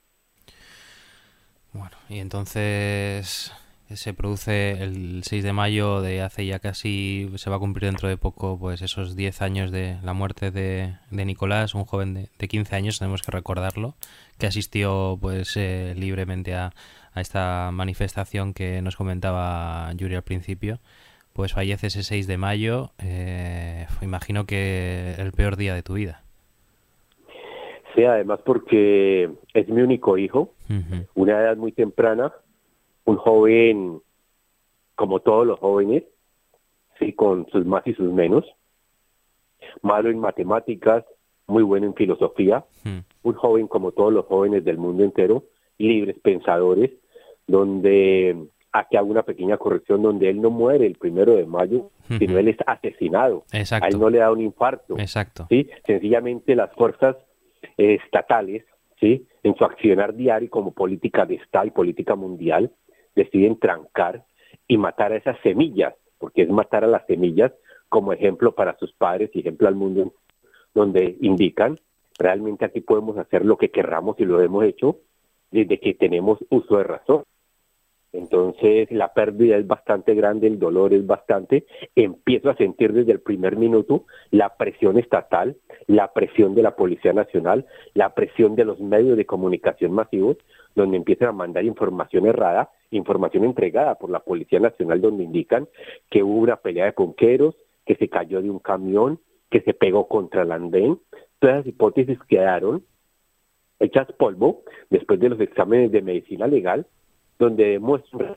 Bueno, y entonces se produce el 6 de mayo de hace ya casi, se va a cumplir dentro de poco, pues esos 10 años de la muerte de Nicolás, un joven de 15 años, tenemos que recordarlo, que asistió pues libremente a esta manifestación que nos comentaba Yuri al principio. Pues fallece ese 6 de mayo, imagino que el peor día de tu vida. Sí, además porque es mi único hijo, una edad muy temprana, un joven como todos los jóvenes, sí, con sus más y sus menos, malo en matemáticas, muy bueno en filosofía, un joven como todos los jóvenes del mundo entero, libres pensadores, donde aquí hago una pequeña corrección, donde él no muere el 1 de mayo, sino él es asesinado. Exacto. A él no le da un infarto. Exacto. ¿Sí? Sencillamente las fuerzas estatales, ¿sí?, en su accionar diario como política de Estado y política mundial, deciden trancar y matar a esas semillas, porque es matar a las semillas como ejemplo para sus padres y ejemplo al mundo, donde indican realmente aquí podemos hacer lo que querramos y lo hemos hecho desde que tenemos uso de razón. Entonces la pérdida es bastante grande, el dolor es bastante. Empiezo a sentir desde el primer minuto la presión estatal, la presión de la Policía Nacional, la presión de los medios de comunicación masivos, donde empiezan a mandar información errada, información entregada por la Policía Nacional, donde indican que hubo una pelea de ponqueros, que se cayó de un camión, que se pegó contra el andén. Todas las hipótesis quedaron hechas polvo después de los exámenes de medicina legal, donde demuestran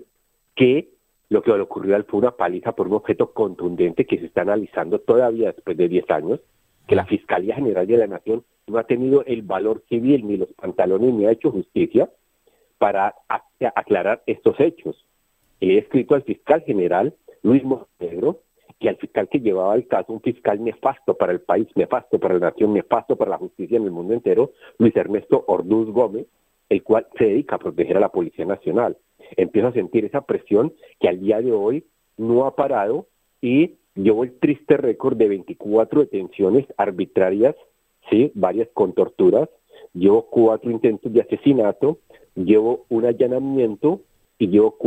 que lo que le ocurrió fue una paliza por un objeto contundente que se está analizando todavía después de 10 años, que la Fiscalía General de la Nación no ha tenido el valor civil ni los pantalones ni ha hecho justicia para aclarar estos hechos. He escrito al fiscal general Luis Montenegro y al fiscal que llevaba el caso, un fiscal nefasto para el país, nefasto para la nación, nefasto para la justicia en el mundo entero, Luis Ernesto Orduz Gómez, el cual se dedica a proteger a la Policía Nacional. Empiezo a sentir esa presión que al día de hoy no ha parado y llevo el triste récord de 24 detenciones arbitrarias, sí, varias con torturas, llevo 4 intentos de asesinato, llevo un allanamiento y llevo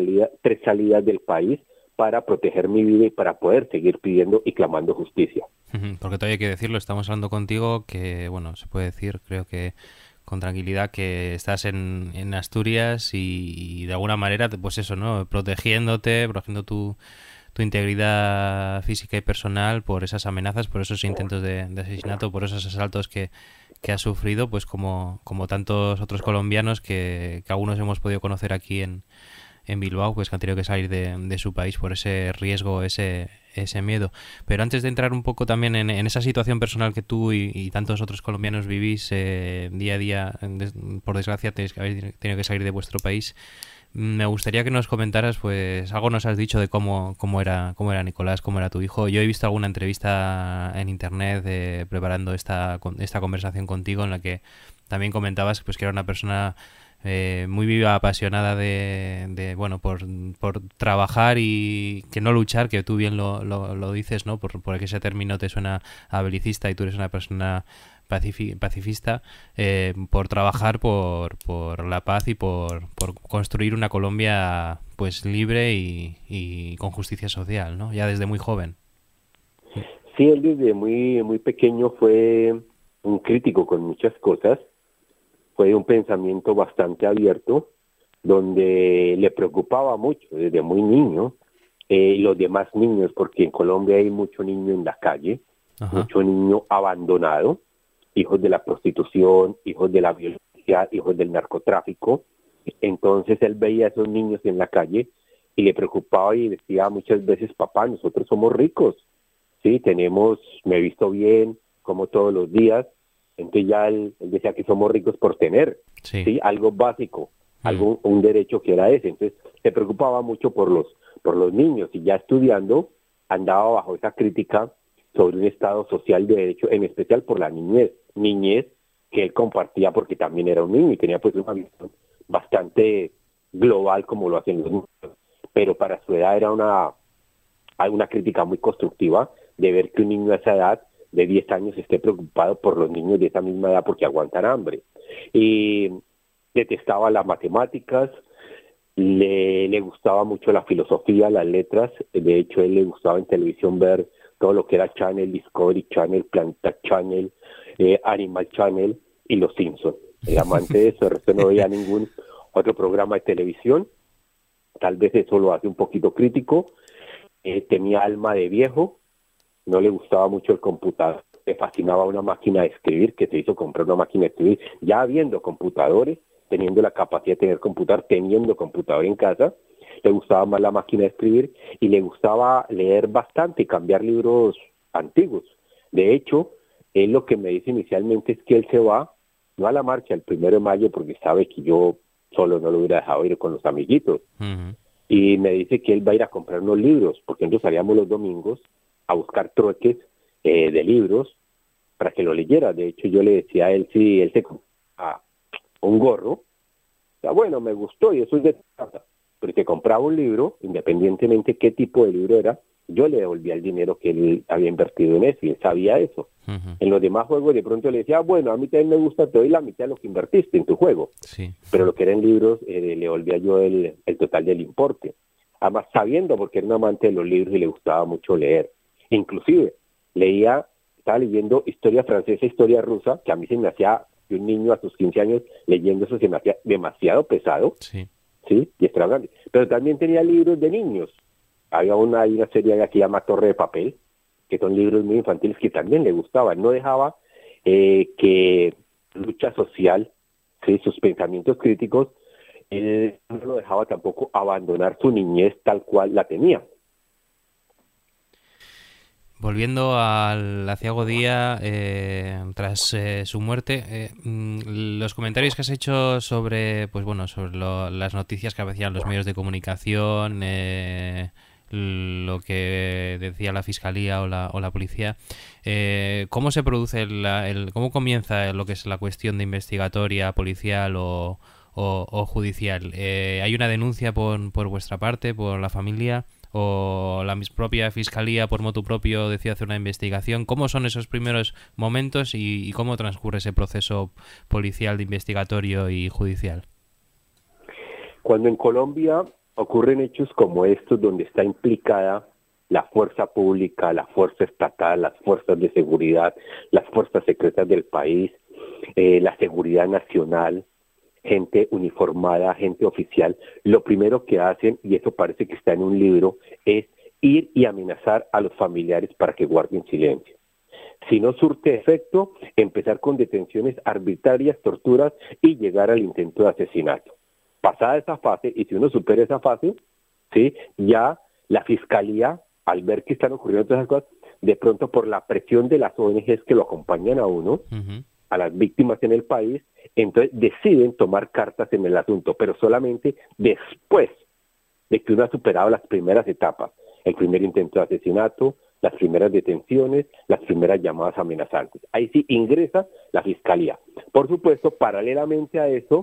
3 salidas del país para proteger mi vida y para poder seguir pidiendo y clamando justicia. Porque todavía hay que decirlo, estamos hablando contigo que, bueno, se puede decir, creo que con tranquilidad, que estás en Asturias y de alguna manera, pues eso, ¿no? Protegiendo tu integridad física y personal por esas amenazas, por esos intentos de asesinato, por esos asaltos que has sufrido, pues como tantos otros colombianos que algunos hemos podido conocer aquí en Bilbao, pues que han tenido que salir de su país por ese riesgo, ese miedo. Pero antes de entrar un poco también en esa situación personal que tú y tantos otros colombianos vivís día a día, por desgracia habéis tenido que salir de vuestro país, me gustaría que nos comentaras, pues algo nos has dicho de cómo era Nicolás, cómo era tu hijo. Yo he visto alguna entrevista en internet preparando esta conversación contigo, en la que también comentabas pues que era una persona muy viva, apasionada de bueno, por trabajar y que no luchar, que tú bien lo dices, ¿no? Por que ese término te suena a belicista y tú eres una persona pacifista, por trabajar por la paz y por construir una Colombia pues libre y con justicia social, ¿no? Ya desde muy joven. Sí, él desde muy pequeño fue un crítico con muchas cosas. Fue un pensamiento bastante abierto, donde le preocupaba mucho desde muy niño los demás niños, porque en Colombia hay mucho niño en la calle, mucho niño abandonado, hijos de la prostitución, hijos de la violencia, hijos del narcotráfico. Entonces él veía a esos niños en la calle y le preocupaba y decía muchas veces: papá, nosotros somos ricos, sí, me he visto bien, como todos los días. Entonces ya él decía que somos ricos por tener, sí, algo básico, un derecho que era ese. Entonces se preocupaba mucho por los niños, y ya estudiando andaba bajo esa crítica sobre un Estado social de derecho, en especial por la niñez que él compartía porque también era un niño y tenía pues una visión bastante global como lo hacen los niños, pero para su edad era una crítica muy constructiva de ver que un niño a esa edad de 10 años esté preocupado por los niños de esa misma edad porque aguantan hambre. Y detestaba las matemáticas, le gustaba mucho la filosofía, las letras. De hecho, a él le gustaba en televisión ver todo lo que era Channel, Discovery Channel, Planeta Channel, Animal Channel y Los Simpsons. El amante de eso, el resto no veía ningún otro programa de televisión. Tal vez eso lo hace un poquito crítico. Tenía alma de viejo. No le gustaba mucho el computador, le fascinaba una máquina de escribir, que se hizo comprar una máquina de escribir, ya habiendo computadores, teniendo la capacidad de tener computador, teniendo computador en casa. Le gustaba más la máquina de escribir y le gustaba leer bastante y cambiar libros antiguos. De hecho, él lo que me dice inicialmente es que él se va, no a la marcha el 1 de mayo, porque sabe que yo solo no lo hubiera dejado ir con los amiguitos. Y me dice que él va a ir a comprar unos libros, porque nosotros salíamos los domingos a buscar trueques de libros para que lo leyera. De hecho, yo le decía a él si él se compraba un gorro. O sea, bueno, me gustó y eso es de plata. pero si compraba un libro, independientemente qué tipo de libro era, yo le devolvía el dinero que él había invertido en eso, y él sabía eso. En los demás juegos de pronto le decía, bueno, a mí también me gusta, te doy la mitad de lo que invertiste en tu juego. Sí. Pero lo que eran libros, le devolvía yo el total del importe. Además, sabiendo, porque era un amante de los libros y le gustaba mucho leer. Inclusive, estaba leyendo historia francesa, historia rusa, que a mí se me hacía, de un niño a sus 15 años, leyendo eso se me hacía demasiado pesado. Sí. ¿Sí? Y extravagante. Pero también tenía libros de niños. Hay una serie que se llama Torre de Papel, que son libros muy infantiles que también le gustaban. No dejaba que lucha social, ¿sí? Sus pensamientos críticos, no lo dejaba tampoco abandonar su niñez tal cual la tenía. Volviendo al aciago día, tras su muerte, los comentarios que has hecho sobre, pues bueno, sobre las noticias que aparecían los medios de comunicación, lo que decía la fiscalía o la policía, ¿cómo se produce cómo comienza lo que es la cuestión de investigatoria, policial o judicial? ¿Hay una denuncia por vuestra parte, por la familia? ¿O la propia fiscalía por motu propio decide hacer una investigación? ¿Cómo son esos primeros momentos y cómo transcurre ese proceso policial, de investigatorio y judicial? Cuando en Colombia ocurren hechos como estos, donde está implicada la fuerza pública, la fuerza estatal, las fuerzas de seguridad, las fuerzas secretas del país, la seguridad nacional, gente uniformada, gente oficial, lo primero que hacen, y eso parece que está en un libro, es ir y amenazar a los familiares para que guarden silencio. Si no surte efecto, empezar con detenciones arbitrarias, torturas y llegar al intento de asesinato. Pasada esa fase, y si uno supera esa fase, ¿sí? Ya la fiscalía, al ver que están ocurriendo todas esas cosas, de pronto por la presión de las ONGs que lo acompañan a uno, a las víctimas en el país, entonces deciden tomar cartas en el asunto, pero solamente después de que uno ha superado las primeras etapas, el primer intento de asesinato, las primeras detenciones, las primeras llamadas amenazantes. Ahí sí ingresa la fiscalía. Por supuesto, paralelamente a eso,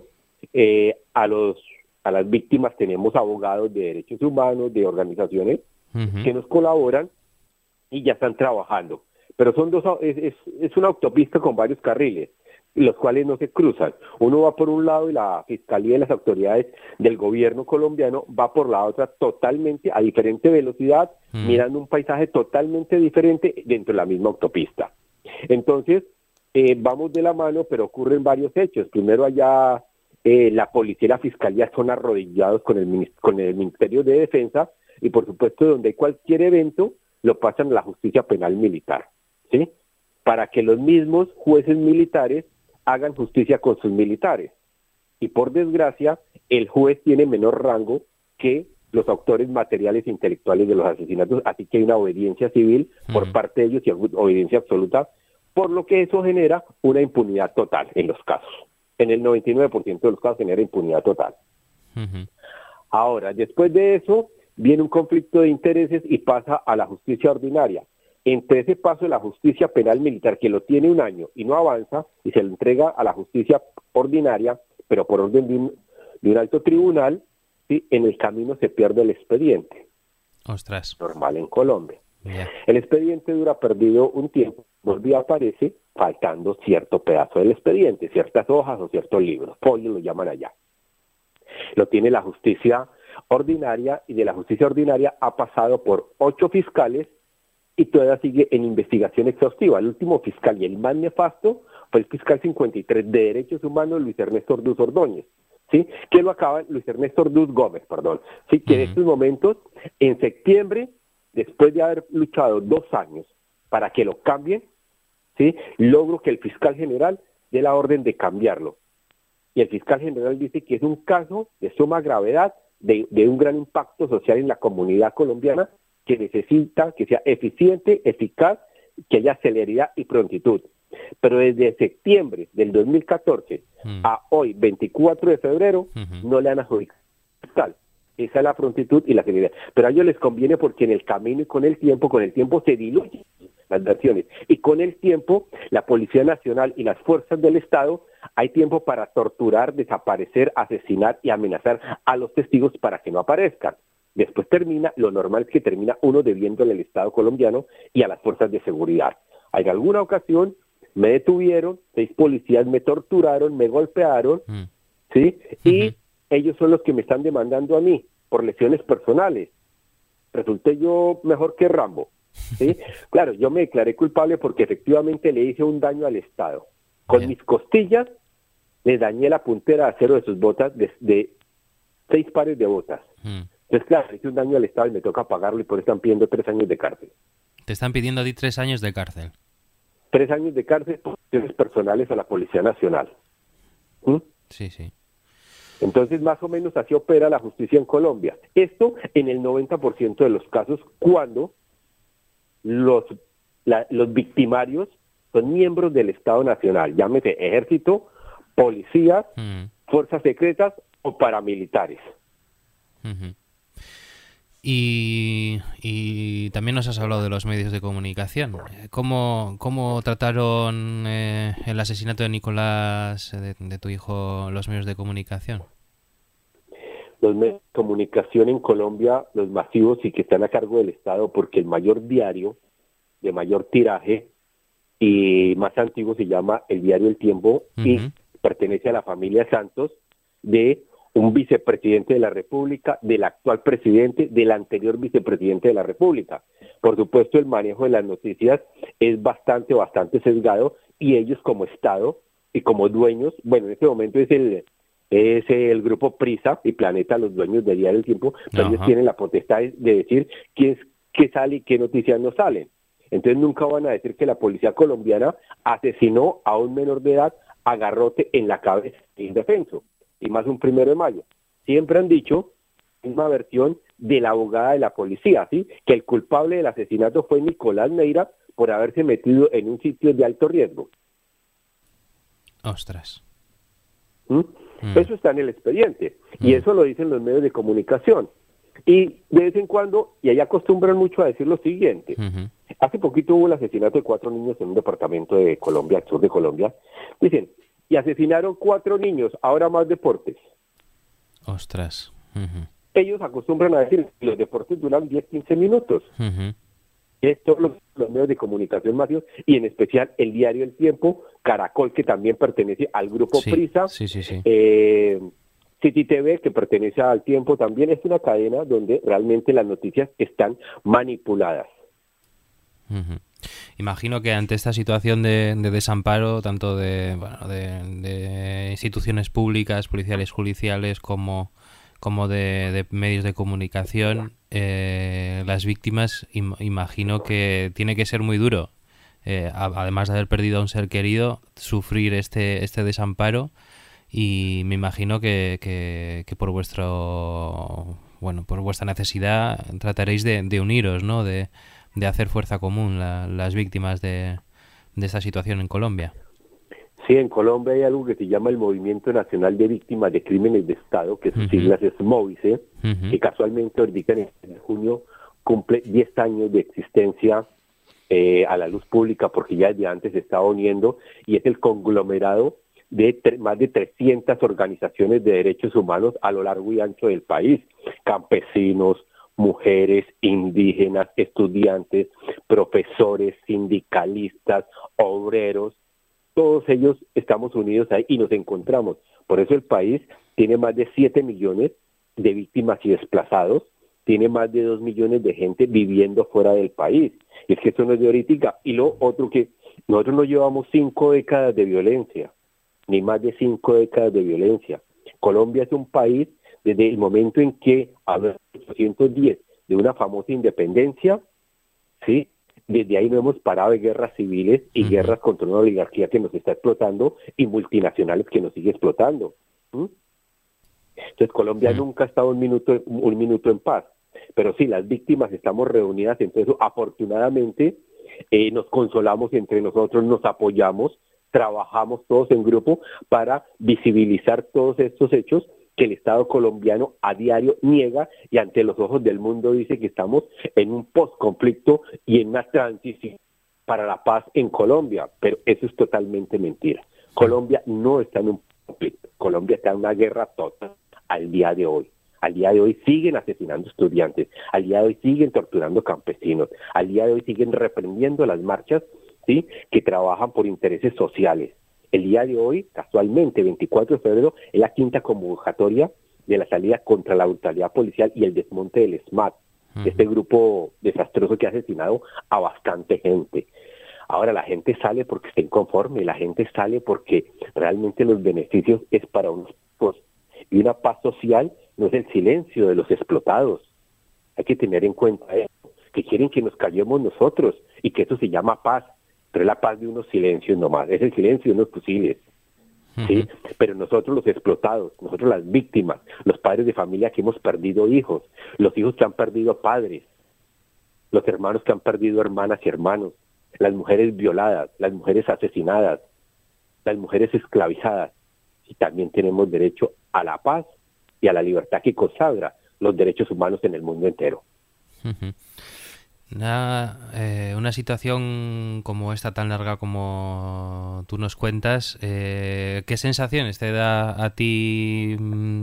a las víctimas tenemos abogados de derechos humanos, de organizaciones que nos colaboran y ya están trabajando. Pero es una autopista con varios carriles, los cuales no se cruzan. Uno va por un lado y la fiscalía y las autoridades del gobierno colombiano va por la otra, totalmente a diferente velocidad, mirando un paisaje totalmente diferente dentro de la misma autopista. Entonces, vamos de la mano, pero ocurren varios hechos. Primero allá la policía y la fiscalía son arrodillados con el Ministerio de Defensa, y por supuesto donde hay cualquier evento lo pasan a la justicia penal militar, ¿sí? Para que los mismos jueces militares hagan justicia con sus militares. Y por desgracia, el juez tiene menor rango que los autores materiales e intelectuales de los asesinatos, así que hay una obediencia civil por parte de ellos y obediencia absoluta, por lo que eso genera una impunidad total en los casos. En el 99% de los casos genera impunidad total. Ahora, después de eso, viene un conflicto de intereses y pasa a la justicia ordinaria. Entre ese paso de la justicia penal militar, que lo tiene un año y no avanza, y se lo entrega a la justicia ordinaria, pero por orden de un alto tribunal, ¿sí? En el camino se pierde el expediente. Ostras. Normal en Colombia. Yeah. El expediente dura perdido un tiempo, vuelve a aparece faltando cierto pedazo del expediente, ciertas hojas o ciertos libros, folios lo llaman allá. Lo tiene la justicia ordinaria, y de la justicia ordinaria ha pasado por 8 fiscales y todavía sigue en investigación exhaustiva. El último fiscal y el más nefasto fue el fiscal 53 de Derechos Humanos, Luis Ernesto Orduz Ordóñez, ¿sí? Que lo acaba, Luis Ernesto Orduz Gómez, perdón, ¿sí? Que en estos momentos, en septiembre, después de haber luchado 2 años para que lo cambien, ¿sí? Logro que el fiscal general dé la orden de cambiarlo. Y el fiscal general dice que es un caso de suma gravedad, de un gran impacto social en la comunidad colombiana, que necesita que sea eficiente, eficaz, que haya celeridad y prontitud. Pero desde septiembre del 2014 a hoy, 24 de febrero, no le han adjudicado fiscal. Esa es la prontitud y la celeridad. Pero a ellos les conviene porque en el camino y con el tiempo se diluye las versiones. Y con el tiempo, la Policía Nacional y las fuerzas del Estado hay tiempo para torturar, desaparecer, asesinar y amenazar a los testigos para que no aparezcan. Después lo normal es que termina uno debiéndole al Estado colombiano y a las fuerzas de seguridad. En alguna ocasión me detuvieron, 6 policías me torturaron, me golpearon, ¿sí? Y ellos son los que me están demandando a mí por lesiones personales. Resulté yo mejor que Rambo, ¿sí? Claro, yo me declaré culpable porque efectivamente le hice un daño al Estado. Con mis costillas le dañé la puntera de acero de sus botas, de 6 pares de botas. Entonces, claro, le hice un daño al Estado y me toca pagarlo y por eso están pidiendo 3 años de cárcel. Te están pidiendo a ti 3 años de cárcel. 3 años de cárcel por lesiones personales a la Policía Nacional. Sí, sí. Entonces, más o menos así opera la justicia en Colombia. Esto en el 90% de los casos cuando los victimarios son miembros del Estado Nacional, llámese ejército, policía, fuerzas secretas o paramilitares. Y también nos has hablado de los medios de comunicación. ¿Cómo trataron el asesinato de Nicolás, de tu hijo, los medios de comunicación? Los medios de comunicación en Colombia, los masivos y que están a cargo del Estado, porque el mayor diario de mayor tiraje y más antiguo se llama el diario El Tiempo y pertenece a la familia Santos, de un vicepresidente de la República, del actual presidente, del anterior vicepresidente de la República. Por supuesto, el manejo de las noticias es bastante sesgado y ellos como Estado y como dueños, bueno, en este momento es el grupo Prisa y Planeta, los dueños de Diario El Tiempo, pero ellos tienen la potestad de decir qué sale y qué noticias no salen. Entonces nunca van a decir que la policía colombiana asesinó a un menor de edad a garrote en la cabeza indefenso. Y más un 1 de mayo. Siempre han dicho, misma versión de la abogada de la policía, ¿sí? Que el culpable del asesinato fue Nicolás Neira por haberse metido en un sitio de alto riesgo. Ostras. Eso está en el expediente, y eso lo dicen los medios de comunicación. Y de vez en cuando, y ahí acostumbran mucho a decir lo siguiente, hace poquito hubo el asesinato de 4 niños en un departamento de Colombia, al sur de Colombia, dicen, y asesinaron 4 niños, ahora más deportes. Ostras. Ellos acostumbran a decir que los deportes duran 10-15 minutos. Todos los medios de comunicación masivos, y en especial el diario El Tiempo, Caracol, que también pertenece al grupo Prisa, City TV, que pertenece al Tiempo, también es una cadena donde realmente las noticias están manipuladas. Imagino que ante esta situación de desamparo, tanto de instituciones públicas, policiales, judiciales, como de medios de comunicación, las víctimas, imagino que tiene que ser muy duro, además de haber perdido a un ser querido, sufrir este desamparo, y me imagino que por por vuestra necesidad trataréis de uniros, ¿no? De hacer fuerza común las víctimas de esta situación en Colombia. Sí, en Colombia hay algo que se llama el Movimiento Nacional de Víctimas de Crímenes de Estado, que sus siglas es MOVICE, que casualmente ahorita en junio cumple 10 años de existencia a la luz pública, porque ya desde antes se estaba uniendo, y es el conglomerado de más de 300 organizaciones de derechos humanos a lo largo y ancho del país, campesinos, mujeres, indígenas, estudiantes, profesores, sindicalistas, obreros, todos ellos estamos unidos ahí y nos encontramos. Por eso el país tiene más de 7 millones de víctimas y desplazados, tiene más de 2 millones de gente viviendo fuera del país. Y es que eso no es de ahorita. Y lo otro, que nosotros no llevamos 5 décadas de violencia, ni más de 5 décadas de violencia. Colombia es un país, desde el momento en que, a 1810, de una famosa independencia, ¿sí? Desde ahí no hemos parado de guerras civiles y guerras contra una oligarquía que nos está explotando y multinacionales que nos sigue explotando. Entonces Colombia nunca ha estado un minuto en paz. Pero sí, las víctimas estamos reunidas, entonces afortunadamente nos consolamos entre nosotros, nos apoyamos, trabajamos todos en grupo para visibilizar todos estos hechos que el Estado colombiano a diario niega y ante los ojos del mundo dice que estamos en un postconflicto y en una transición para la paz en Colombia, pero eso es totalmente mentira. Colombia no está en un conflicto, Colombia está en una guerra total al día de hoy. Al día de hoy siguen asesinando estudiantes, al día de hoy siguen torturando campesinos, al día de hoy siguen reprendiendo las marchas, ¿sí?, que trabajan por intereses sociales. El día de hoy, casualmente, 24 de febrero, es la quinta convocatoria de la salida contra la brutalidad policial y el desmonte del SMAT, este grupo desastroso que ha asesinado a bastante gente. Ahora la gente sale porque está inconforme, la gente sale porque realmente los beneficios es para unos pocos. Y una paz social no es el silencio de los explotados. Hay que tener en cuenta eso, que quieren que nos callemos nosotros y que eso se llama paz, pero es la paz de unos silencios nomás, es el silencio de unos fusiles. ¿Sí? Pero nosotros los explotados, nosotros las víctimas, los padres de familia que hemos perdido hijos, los hijos que han perdido padres, los hermanos que han perdido hermanas y hermanos, las mujeres violadas, las mujeres asesinadas, las mujeres esclavizadas, y también tenemos derecho a la paz y a la libertad que consagra los derechos humanos en el mundo entero. Una situación como esta, tan larga como tú nos cuentas, ¿qué sensaciones te da a ti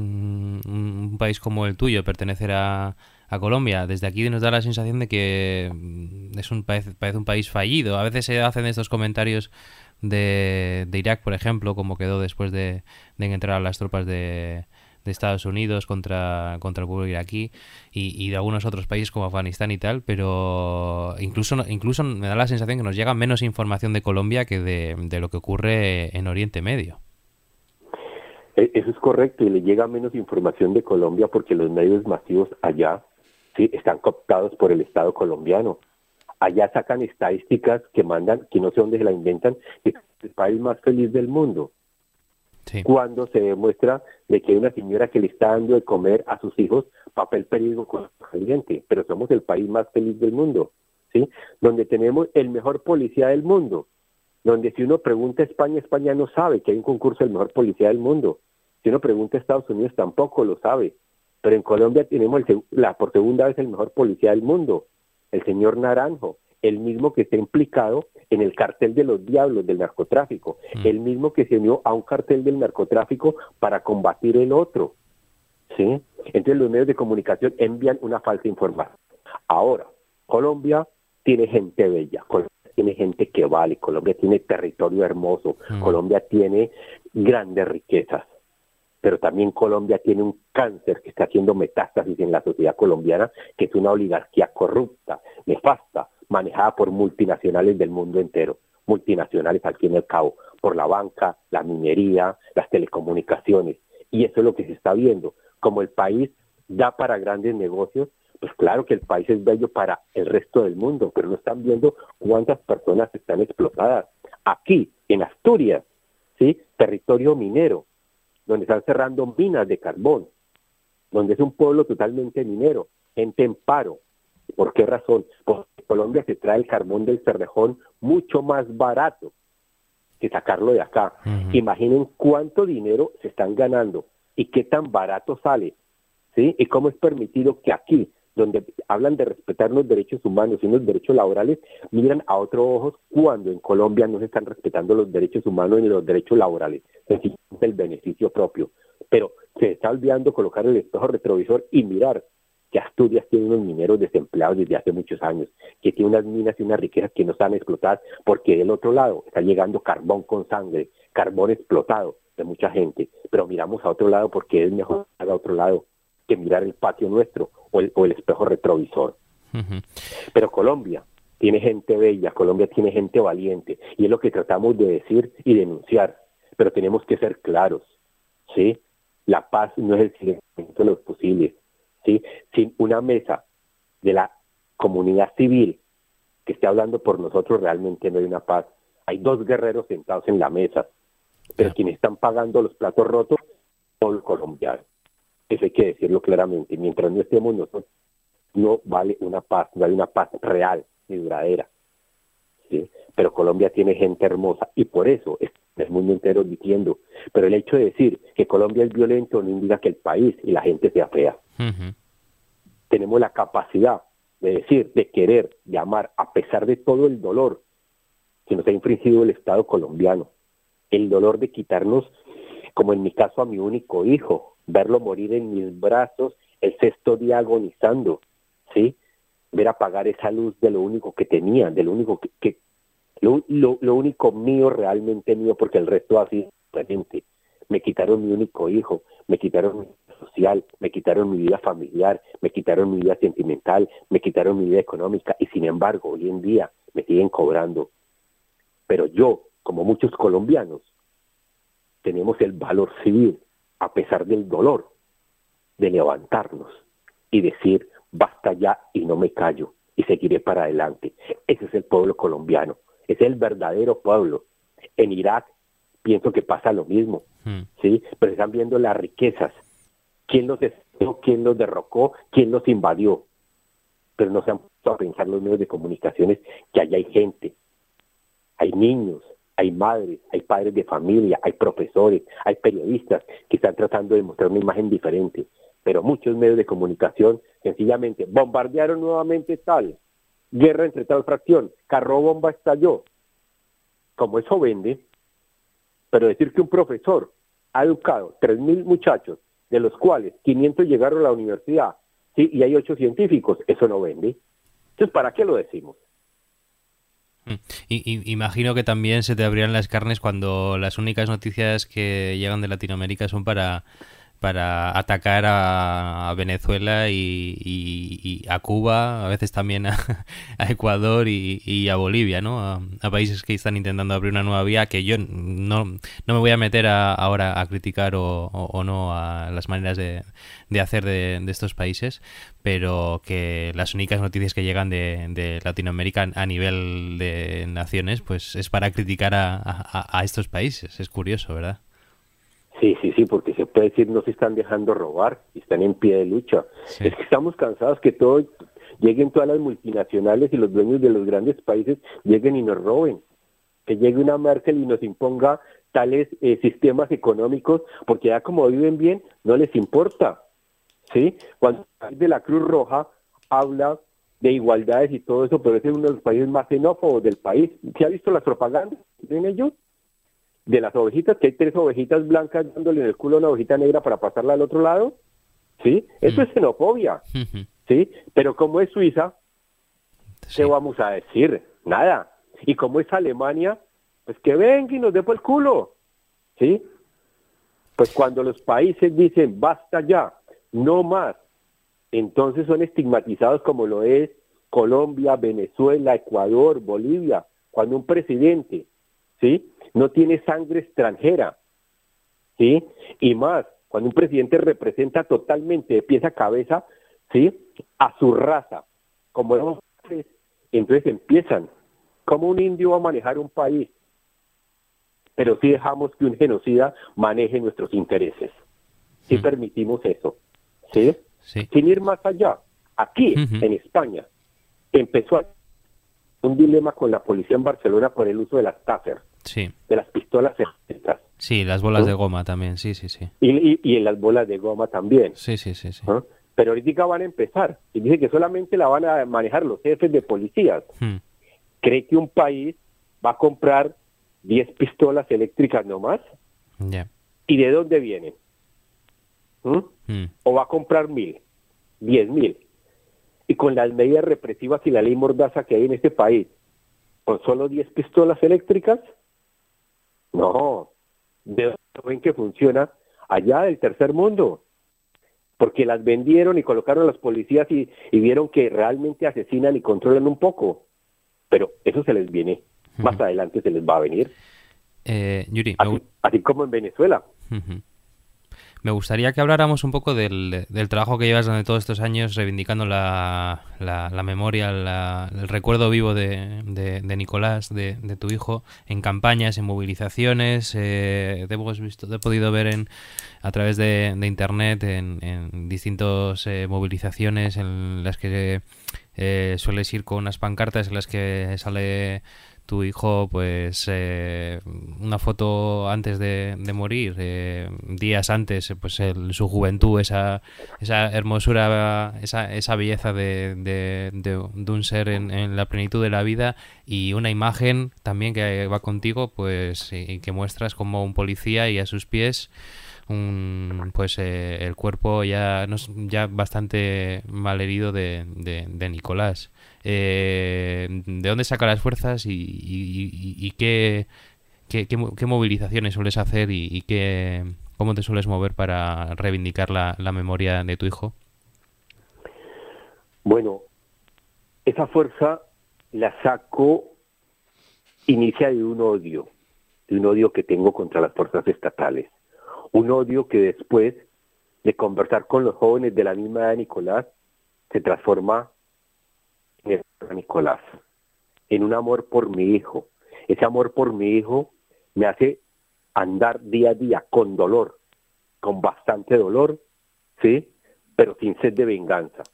un país como el tuyo, pertenecer a Colombia? Desde aquí nos da la sensación de que parece un país fallido. A veces se hacen estos comentarios de Irak, por ejemplo, como quedó después de entrar las tropas de Estados Unidos contra el pueblo iraquí, y de algunos otros países como Afganistán y tal, pero incluso me da la sensación que nos llega menos información de Colombia que de lo que ocurre en Oriente Medio. Eso es correcto, y le llega menos información de Colombia porque los medios masivos allá, sí, están cooptados por el Estado colombiano. Allá sacan estadísticas que mandan, que no sé dónde se la inventan, que es el país más feliz del mundo. Sí. Cuando se demuestra de que hay una señora que le está dando de comer a sus hijos papel periódico con caliente, pero somos el país más feliz del mundo, ¿sí? Donde tenemos el mejor policía del mundo, donde si uno pregunta a España, España no sabe que hay un concurso del mejor policía del mundo. Si uno pregunta a Estados Unidos, tampoco lo sabe. Pero en Colombia tenemos por segunda vez el mejor policía del mundo, el señor Naranjo, el mismo que está implicado en el cartel de los diablos del narcotráfico, el mismo que se unió a un cartel del narcotráfico para combatir el otro, ¿sí? Entonces los medios de comunicación envían una falsa información. Ahora, Colombia tiene gente bella, Colombia tiene gente que vale, Colombia tiene territorio hermoso, Colombia tiene grandes riquezas, pero también Colombia tiene un cáncer que está haciendo metástasis en la sociedad colombiana, que es una oligarquía corrupta, nefasta, manejada por multinacionales del mundo entero, multinacionales al fin y al cabo, por la banca, la minería, las telecomunicaciones, y eso es lo que se está viendo. Como el país da para grandes negocios, pues claro que el país es bello para el resto del mundo, pero no están viendo cuántas personas están explotadas. Aquí, en Asturias, ¿sí?, territorio minero, donde están cerrando minas de carbón, donde es un pueblo totalmente minero, gente en paro. ¿Por qué razón? Porque Colombia se trae el carbón del Cerrejón mucho más barato que sacarlo de acá. Imaginen cuánto dinero se están ganando y qué tan barato sale, ¿sí? Y cómo es permitido que aquí, donde hablan de respetar los derechos humanos y los derechos laborales, miran a otros ojos cuando en Colombia no se están respetando los derechos humanos ni los derechos laborales, sencillamente el beneficio propio. Pero se está olvidando colocar el espejo retrovisor y mirar que Asturias tiene unos mineros desempleados desde hace muchos años, que tiene unas minas y unas riquezas que no están explotadas, porque del otro lado está llegando carbón con sangre, carbón explotado de mucha gente, pero miramos a otro lado porque es mejor ir a otro lado que mirar el patio nuestro o el espejo retrovisor. Pero Colombia tiene gente bella, Colombia tiene gente valiente, y es lo que tratamos de decir y denunciar, pero tenemos que ser claros, ¿sí? La paz no es el silencio de los fusiles, ¿sí? Sin una mesa de la comunidad civil que esté hablando por nosotros, realmente no hay una paz. Hay dos guerreros sentados en la mesa, pero quienes están pagando los platos rotos son los colombianos. Eso hay que decirlo claramente. Mientras no estemos nosotros, no vale una paz, no hay una paz real y duradera, ¿sí? Pero Colombia tiene gente hermosa y por eso es el mundo entero diciendo. Pero el hecho de decir que Colombia es violento no indica que el país y la gente sea fea. Tenemos la capacidad de decir, de querer, de amar, a pesar de todo el dolor que nos ha infringido el Estado colombiano. El dolor de quitarnos, como en mi caso a mi único hijo, verlo morir en mis brazos, el sexto día agonizando, ¿sí? Ver apagar esa luz de lo único que tenía, de lo único lo único mío, realmente mío, porque el resto ha sido diferente. Me quitaron mi único hijo, me quitaron mi vida social, me quitaron mi vida familiar, me quitaron mi vida sentimental, me quitaron mi vida económica, y sin embargo, hoy en día me siguen cobrando. Pero yo, como muchos colombianos, tenemos el valor civil, a pesar del dolor, de levantarnos y decir, basta ya y no me callo, y seguiré para adelante. Ese es el pueblo colombiano, es el verdadero pueblo. En Irak pienso que pasa lo mismo, ¿sí? Pero están viendo las riquezas, quién los destruyó, quién los derrocó, quién los invadió. Pero no se han puesto a pensar los medios de comunicaciones que allá hay gente, hay niños, hay madres, hay padres de familia, hay profesores, hay periodistas que están tratando de mostrar una imagen diferente. Pero muchos medios de comunicación sencillamente bombardearon nuevamente tal, guerra entre tal fracción, carro bomba estalló. Como eso vende, pero decir que un profesor ha educado 3.000 muchachos, de los cuales 500 llegaron a la universidad, ¿sí? Y hay 8 científicos, eso no vende. Entonces, ¿para qué lo decimos? Y imagino que también se te abrían las carnes cuando las únicas noticias que llegan de Latinoamérica son para atacar a Venezuela y a Cuba, a veces también a Ecuador y a Bolivia, ¿no? A países que están intentando abrir una nueva vía, que yo no me voy a meter ahora a criticar o no a las maneras de hacer de estos países, pero que las únicas noticias que llegan de Latinoamérica a nivel de naciones, pues es para criticar a estos países. Es curioso, ¿verdad? Sí, porque se puede decir no se están dejando robar, están en pie de lucha. Sí. Es que estamos cansados que lleguen todas las multinacionales y los dueños de los grandes países lleguen y nos roben. Que llegue una Merkel y nos imponga tales sistemas económicos, porque ya como viven bien, no les importa. ¿Sí? Cuando de la Cruz Roja habla de igualdades y todo eso, pero ese es uno de los países más xenófobos del país. ¿Se ha visto las propagandas en ellos? De las ovejitas, que hay 3 ovejitas blancas dándole en el culo a una ovejita negra para pasarla al otro lado, ¿sí? Eso es xenofobia, ¿sí? Pero como es Suiza, ¿qué vamos a decir? Nada. Y como es Alemania, pues que venga y nos dé por el culo, ¿sí? Pues cuando los países dicen, basta ya, no más, entonces son estigmatizados como lo es Colombia, Venezuela, Ecuador, Bolivia, cuando un presidente, ¿sí?, no tiene sangre extranjera, ¿sí? Y más, cuando un presidente representa totalmente de pies a cabeza, ¿sí?, a su raza, como los hombres, entonces empiezan, ¿cómo un indio va a manejar un país? Pero sí dejamos que un genocida maneje nuestros intereses, sí permitimos eso, ¿sí? Sí. Sin ir más allá, aquí, en España, empezó un dilema con la policía en Barcelona por el uso de las Taser. Sí. De las pistolas eléctricas. Sí, las bolas de goma también, sí. Y en las bolas de goma también. Sí. ¿Ah? Pero ahorita van a empezar. Y dice que solamente la van a manejar los jefes de policías. ¿Cree que un país va a comprar 10 pistolas eléctricas nomás? Yeah. ¿Y de dónde vienen? ¿O va a comprar 1.000, 10.000? Y con las medidas represivas y la ley mordaza que hay en este país, ¿con solo 10 pistolas eléctricas? No, ¿de dónde ven que funciona? Allá del tercer mundo, porque las vendieron y colocaron a los policías y vieron que realmente asesinan y controlan un poco, pero eso se les viene, más adelante se les va a venir, Yuri, así como en Venezuela. Me gustaría que habláramos un poco del trabajo que llevas durante todos estos años reivindicando la memoria, el recuerdo vivo de Nicolás, de tu hijo, en campañas, en movilizaciones. Te he podido ver a través de internet en distintas movilizaciones en las que sueles ir con unas pancartas en las que sale tu hijo, pues una foto antes de morir, días antes, pues su juventud, esa hermosura, esa belleza de un ser en la plenitud de la vida, y una imagen también que va contigo, pues y que muestras como un policía y a sus pies el cuerpo ya bastante malherido de Nicolás. ¿De dónde saca las fuerzas y qué movilizaciones sueles hacer y cómo te sueles mover para reivindicar la memoria de tu hijo? Bueno, esa fuerza la saco, inicia de un odio que tengo contra las fuerzas estatales. Un odio que después de conversar con los jóvenes de la misma edad de Nicolás, se transforma en Nicolás, en un amor por mi hijo. Ese amor por mi hijo me hace andar día a día con dolor, con bastante dolor, ¿sí? Pero sin sed de venganza.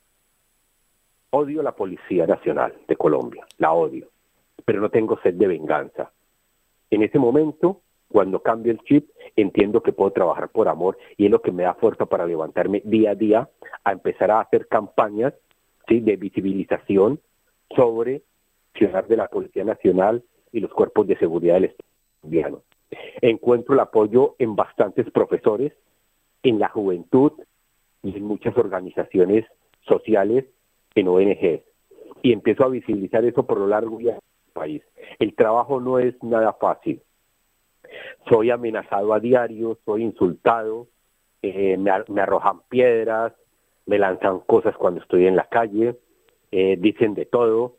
Odio la Policía Nacional de Colombia, la odio, pero no tengo sed de venganza. En ese momento, cuando cambio el chip, entiendo que puedo trabajar por amor y es lo que me da fuerza para levantarme día a día a empezar a hacer campañas, ¿sí?, de visibilización sobre accionar de la Policía Nacional y los cuerpos de seguridad del Estado colombiano. Encuentro el apoyo en bastantes profesores, en la juventud y en muchas organizaciones sociales, en ONGs, y empiezo a visibilizar eso por lo largo del país. El trabajo no es nada fácil. Soy amenazado a diario, soy insultado, me arrojan piedras, me lanzan cosas cuando estoy en la calle, dicen de todo.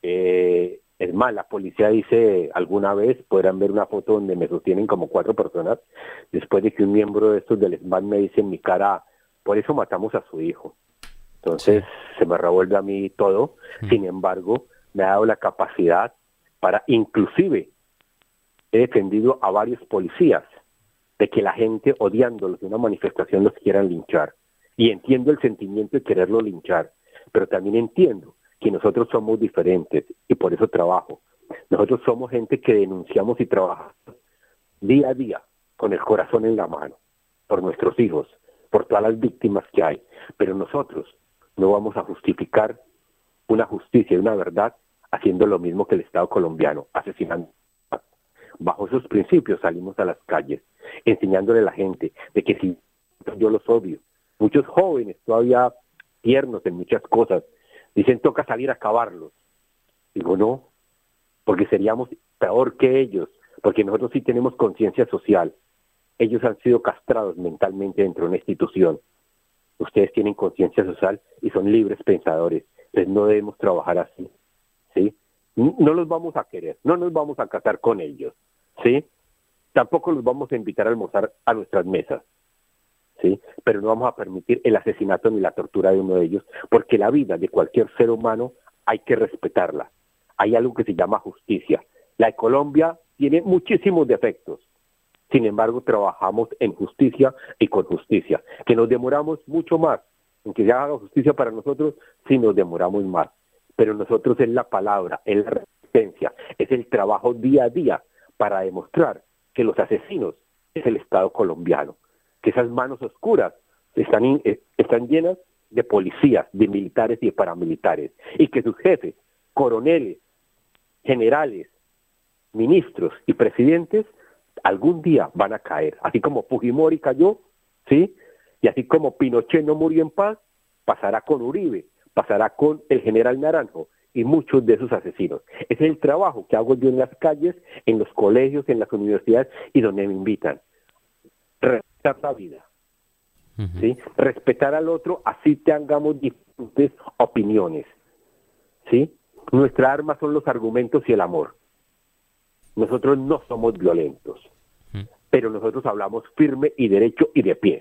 Es más, la policía dice alguna vez, podrán ver una foto donde me sostienen como 4 personas, después de que un miembro de estos del SMAT me dice en mi cara, por eso matamos a su hijo. Entonces se me revuelve a mí todo. Sin embargo, me ha dado la capacidad para, inclusive, he defendido a varios policías de que la gente odiándolos de una manifestación los quieran linchar. Y entiendo el sentimiento de quererlo linchar, pero también entiendo que nosotros somos diferentes y por eso trabajo. Nosotros somos gente que denunciamos y trabajamos día a día con el corazón en la mano, por nuestros hijos, por todas las víctimas que hay. Pero nosotros no vamos a justificar una justicia y una verdad haciendo lo mismo que el Estado colombiano, asesinando. Bajo esos principios salimos a las calles, enseñándole a la gente de que si yo los odio. Muchos jóvenes todavía tiernos en muchas cosas dicen toca salir a acabarlos. Digo no, porque seríamos peor que ellos, porque nosotros sí tenemos conciencia social. Ellos han sido castrados mentalmente dentro de una institución. Ustedes tienen conciencia social y son libres pensadores. Entonces no debemos trabajar así, ¿sí? No los vamos a querer, no nos vamos a casar con ellos, ¿sí? Tampoco los vamos a invitar a almorzar a nuestras mesas, ¿sí? Pero no vamos a permitir el asesinato ni la tortura de uno de ellos, porque la vida de cualquier ser humano hay que respetarla. Hay algo que se llama justicia. La de Colombia tiene muchísimos defectos. Sin embargo, trabajamos en justicia y con justicia. Que nos demoramos mucho más en que se haga justicia para nosotros, sí nos demoramos más. Pero nosotros es la palabra, es la resistencia, es el trabajo día a día para demostrar que los asesinos es el Estado colombiano. Que esas manos oscuras están llenas de policías, de militares y de paramilitares. Y que sus jefes, coroneles, generales, ministros y presidentes algún día van a caer, así como Fujimori cayó, ¿sí? Y así como Pinochet no murió en paz, pasará con Uribe, pasará con el general Naranjo y muchos de esos asesinos. Ese es el trabajo que hago yo en las calles, en los colegios, en las universidades y donde me invitan. Respetar la vida, ¿sí? Respetar al otro, así tengamos diferentes opiniones, ¿sí? Nuestra arma son los argumentos y el amor. Nosotros no somos violentos, pero nosotros hablamos firme y derecho y de pie.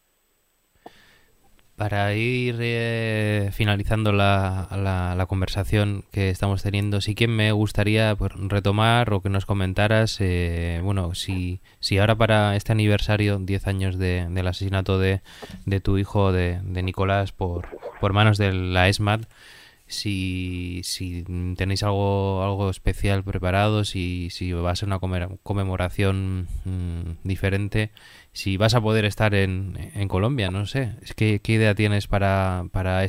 Para ir finalizando la conversación que estamos teniendo, sí que me gustaría retomar o que nos comentaras, bueno, si ahora para este aniversario, 10 años del asesinato de tu hijo, de Nicolás, por manos de la ESMAD, si tenéis algo especial preparado, si va a ser una conmemoración diferente, si vas a poder estar en Colombia, no sé. ¿Qué idea tienes para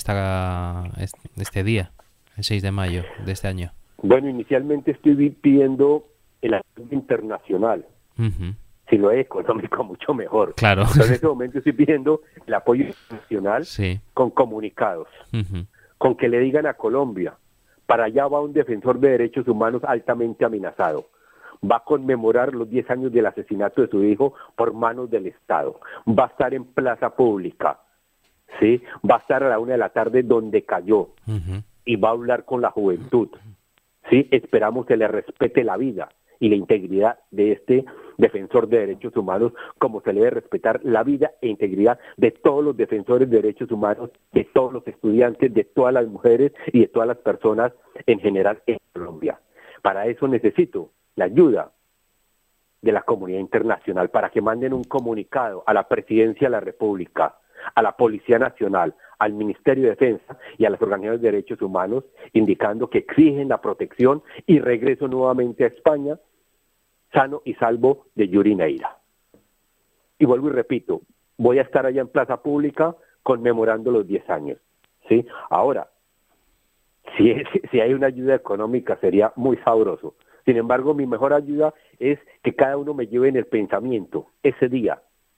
este día, el 6 de mayo de este año? Bueno, inicialmente estoy pidiendo el apoyo internacional. Uh-huh. Si lo es económico, mucho mejor. Claro. Entonces, en este momento estoy pidiendo el apoyo internacional sí. con comunicados, uh-huh. con que le digan a Colombia, para allá va un defensor de derechos humanos altamente amenazado. Va a conmemorar los 10 años del asesinato de su hijo por manos del Estado. Va a estar en plaza pública, ¿sí? Va a estar a la 1 de la tarde donde cayó uh-huh. y va a hablar con la juventud, ¿sí? Esperamos que le respete la vida y la integridad de este defensor de derechos humanos, como se le debe respetar la vida e integridad de todos los defensores de derechos humanos, de todos los estudiantes, de todas las mujeres y de todas las personas en general en Colombia. Para eso necesito la ayuda de la comunidad internacional, para que manden un comunicado a la Presidencia de la República, a la Policía Nacional, al Ministerio de Defensa y a las organizaciones de derechos humanos, indicando que exigen la protección y regreso nuevamente a España, sano y salvo de Yuri Neira. Y vuelvo y repito, voy a estar allá en plaza pública conmemorando los 10 años, ¿sí? Ahora, si hay una ayuda económica sería muy sabroso. Sin embargo, mi mejor ayuda es que cada uno me lleve en el pensamiento ese día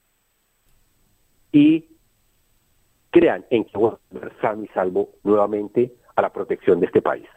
y crean en que voy a estar sano y salvo nuevamente a la protección de este país.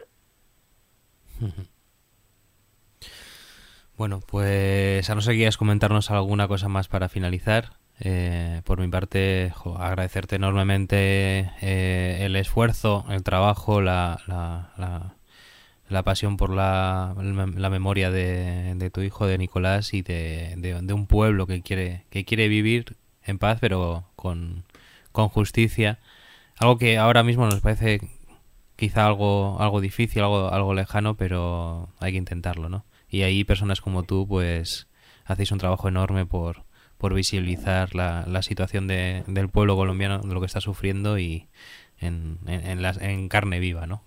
Bueno, pues a no ser que quieras comentarnos alguna cosa más para finalizar. Por mi parte, agradecerte enormemente el esfuerzo, el trabajo, la pasión por la memoria de tu hijo, de Nicolás, y de un pueblo que quiere vivir en paz, pero con justicia. Algo que ahora mismo nos parece quizá algo difícil, algo lejano, pero hay que intentarlo, ¿no? Y ahí personas como tú, pues, hacéis un trabajo enorme por visibilizar la situación del pueblo colombiano, de lo que está sufriendo, y en carne viva, ¿no?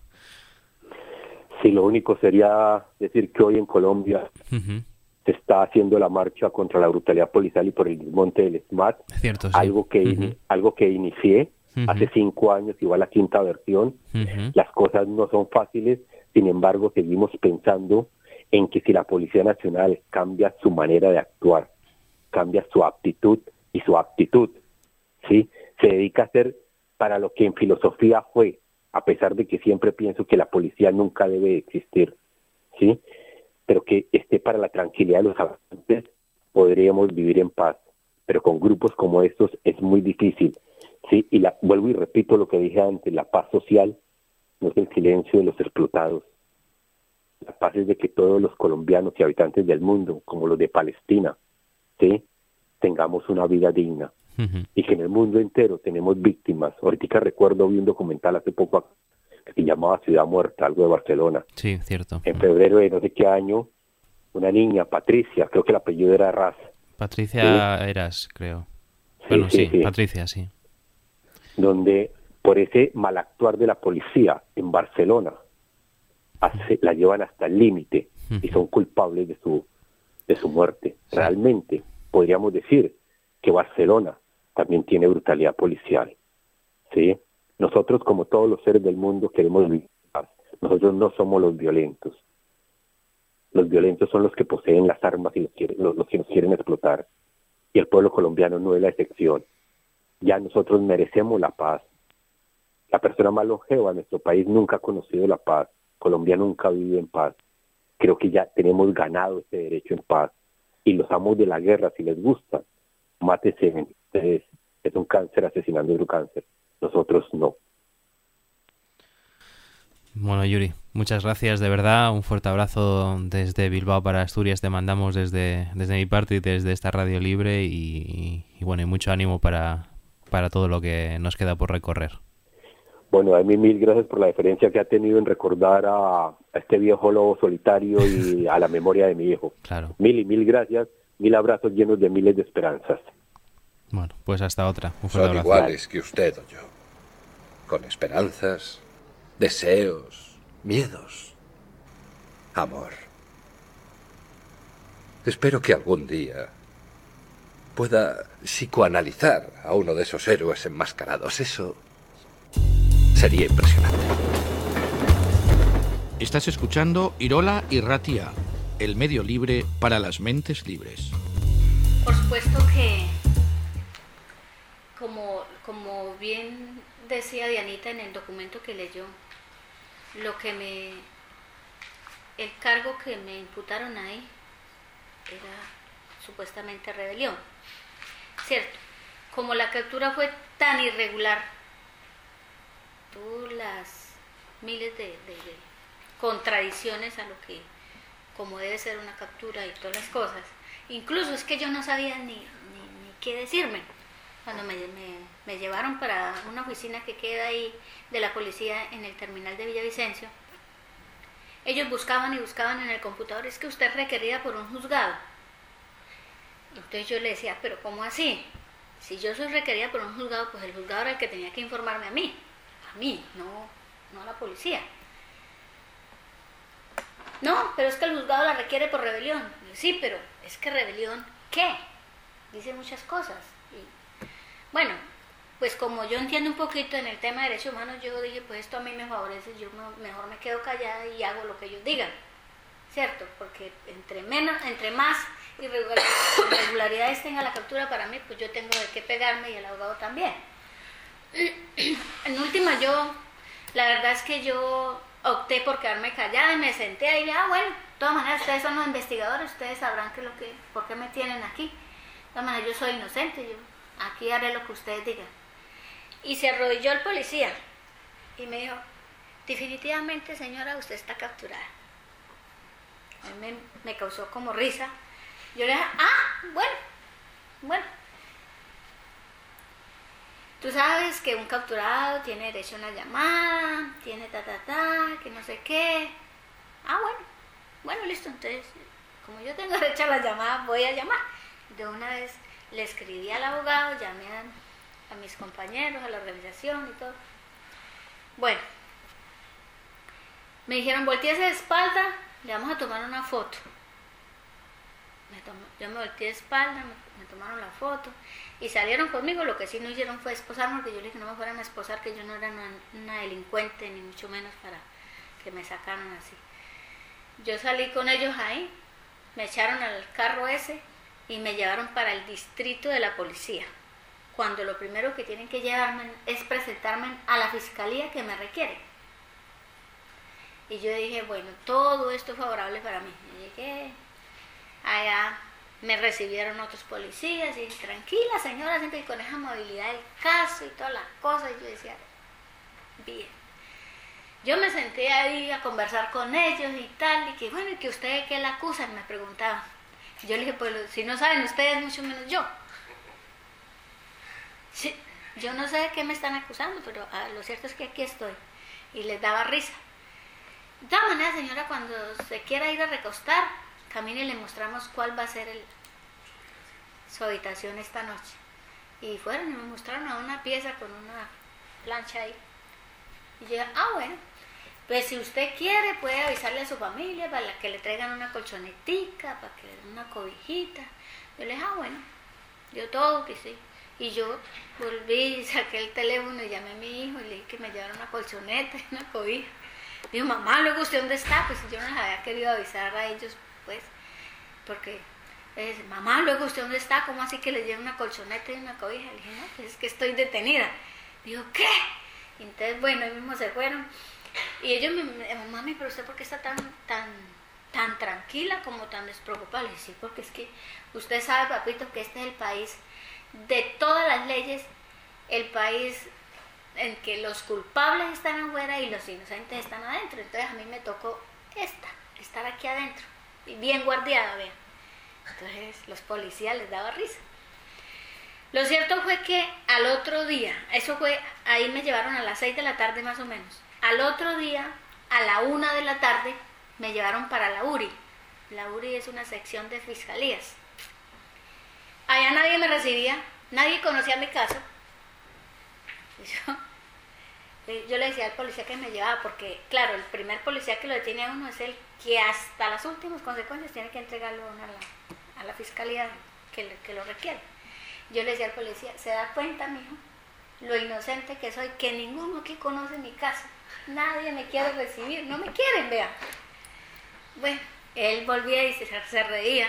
Sí, lo único sería decir que hoy en Colombia uh-huh. se está haciendo la marcha contra la brutalidad policial y por el desmonte del SMAT, cierto, sí. algo que inicié uh-huh. hace 5 años, igual la 5ª versión. Uh-huh. Las cosas no son fáciles, sin embargo seguimos pensando en que si la Policía Nacional cambia su manera de actuar, cambia su aptitud y su aptitud, ¿sí? Se dedica a hacer para lo que en filosofía fue, a pesar de que siempre pienso que la policía nunca debe existir, ¿sí? Pero que esté para la tranquilidad de los habitantes, podríamos vivir en paz. Pero con grupos como estos es muy difícil, ¿sí? Y vuelvo y repito lo que dije antes, la paz social no es el silencio de los explotados. La paz es de que todos los colombianos y habitantes del mundo, como los de Palestina, ¿sí? Tengamos una vida digna. Uh-huh. Y que en el mundo entero tenemos víctimas. Ahorita recuerdo, vi un documental hace poco que se llamaba Ciudad Muerta, algo de Barcelona. Sí, cierto. En febrero de no sé qué año, una niña, Patricia, creo que el apellido era Raz. Patricia, ¿sí? Eras, creo. Sí, Bueno, sí, sí. Patricia, sí. Donde por ese mal actuar de la policía en Barcelona, la llevan hasta el límite y son culpables de su muerte. Sí. Realmente podríamos decir que Barcelona también tiene brutalidad policial, ¿sí? Nosotros, como todos los seres del mundo, queremos vivir en paz. Nosotros no somos los violentos. Los violentos son los que poseen las armas y los que nos quieren explotar. Y el pueblo colombiano no es la excepción. Ya nosotros merecemos la paz. La persona más longeva de nuestro país nunca ha conocido la paz. Colombia nunca ha vivido en paz. Creo que ya tenemos ganado ese derecho en paz. Y los amos de la guerra, si les gusta, mátese. Es un cáncer asesinando otro cáncer. Nosotros no. Bueno, Yuri, muchas gracias, de verdad. Un fuerte abrazo desde Bilbao para Asturias. Te mandamos desde mi parte y desde esta Radio Libre. Y bueno, y mucho ánimo para todo lo que nos queda por recorrer. Bueno, a mí 1000 gracias por la deferencia que ha tenido en recordar a este viejo lobo solitario y a la memoria de mi hijo. Claro. 1000 gracias, 1000 abrazos llenos de miles de esperanzas. Bueno, pues hasta otra. Un fuerte Son abrazo. iguales que usted o yo, con esperanzas, deseos, miedos, amor. Espero que algún día pueda psicoanalizar a uno de esos héroes enmascarados. Eso sería impresionante. Estás escuchando Irola y Ratia, el medio libre para las mentes libres. Por supuesto que, como bien decía Dianita en el documento que leyó, el cargo que me imputaron ahí era supuestamente rebelión, ¿cierto? Como la captura fue tan irregular, tuvo las miles de contradicciones a lo que, como debe ser una captura y todas las cosas, incluso es que yo no sabía ni qué decirme. Cuando me llevaron para una oficina que queda ahí de la policía en el terminal de Villavicencio, ellos buscaban y buscaban en el computador, es que usted es requerida por un juzgado. Entonces yo le decía, pero ¿cómo así? Si yo soy requerida por un juzgado, pues el juzgado era el que tenía que informarme a mí, no a la policía. No, pero es que el juzgado la requiere por rebelión. Yo, sí, pero es que rebelión, ¿qué? Dice muchas cosas. Y, bueno, pues como yo entiendo un poquito en el tema de derechos humanos, yo dije, pues esto a mí me favorece, yo mejor me quedo callada y hago lo que ellos digan, ¿cierto? Porque entre más irregularidades tenga la captura para mí, pues yo tengo de qué pegarme y el abogado también. En última, la verdad es que yo opté por quedarme callada y me senté ahí, bueno, de todas maneras ustedes son los investigadores, ustedes sabrán por qué me tienen aquí. De todas maneras yo soy inocente, yo aquí haré lo que ustedes digan. Y se arrodilló el policía y me dijo, definitivamente señora, usted está capturada. A mí me causó como risa. Yo le dije, bueno. Tú sabes que un capturado tiene derecho a una llamada, tiene que no sé qué. Bueno, listo, entonces, como yo tengo derecho a la llamada, voy a llamar. De una vez le escribí al abogado, llamé a mis compañeros, a la organización y todo. Bueno, me dijeron, volteese de espalda, le vamos a tomar una foto. Yo me volteé de espalda, me tomaron la foto y salieron conmigo. Lo que sí no hicieron fue esposarme, porque yo les dije que no me fueran a esposar, que yo no era una delincuente, ni mucho menos para que me sacaran así. Yo salí con ellos ahí, me echaron al carro ese y me llevaron para el distrito de la policía, cuando lo primero que tienen que llevarme es presentarme a la fiscalía que me requiere. Y yo dije, bueno, todo esto es favorable para mí. Y llegué, allá me recibieron otros policías y dije, tranquila señora, siempre con esa amabilidad del caso y todas las cosas. Y yo decía, bien. Yo me senté ahí a conversar con ellos y tal, y que bueno, ¿y que ustedes qué la acusan? Me preguntaban. Yo le dije, pues si no saben ustedes, mucho menos yo. Sí, yo no sé de qué me están acusando, pero lo cierto es que aquí estoy. Y les daba risa. De todas maneras, señora, cuando se quiera ir a recostar, camine y le mostramos cuál va a ser su habitación esta noche. Y fueron y me mostraron a una pieza con una plancha ahí. Y yo, bueno, pues si usted quiere puede avisarle a su familia para que le traigan una colchonetica, para que le den una cobijita. Yo le dije, bueno, yo todo que sí. Y yo volví y saqué el teléfono y llamé a mi hijo y le dije que me llevara una colchoneta y una cobija. Dijo, mamá, luego usted dónde está, pues yo no les había querido avisar a ellos, pues, porque mamá, luego usted dónde está, ¿cómo así que le lleve una colchoneta y una cobija? Le dije, no, pues es que estoy detenida. Dijo, ¿qué? Y entonces, bueno, ellos mismos se fueron. Y ellos me mami, pero usted ¿por qué está tan tranquila, como tan despreocupada? Le dije, sí, porque es que usted sabe, papito, que este es el país de todas las leyes, el país en que los culpables están afuera y los inocentes están adentro. Entonces a mí me tocó estar aquí adentro, y bien guardiada, vean. Entonces los policías les daba risa. Lo cierto fue que al otro día, ahí me llevaron a las 6 de la tarde más o menos. Al otro día, a la 1 de la tarde, me llevaron para la URI. La URI es una sección de fiscalías. Allá nadie me recibía, nadie conocía mi caso. Yo le decía al policía que me llevaba, porque claro, el primer policía que lo detiene a uno es el que hasta las últimas consecuencias tiene que entregarlo a la fiscalía que lo requiere. Yo le decía al policía, ¿se da cuenta, mijo, lo inocente que soy, que ninguno aquí conoce mi casa? Nadie me quiere recibir, no me quieren, vea. Bueno, él volvía y se reía.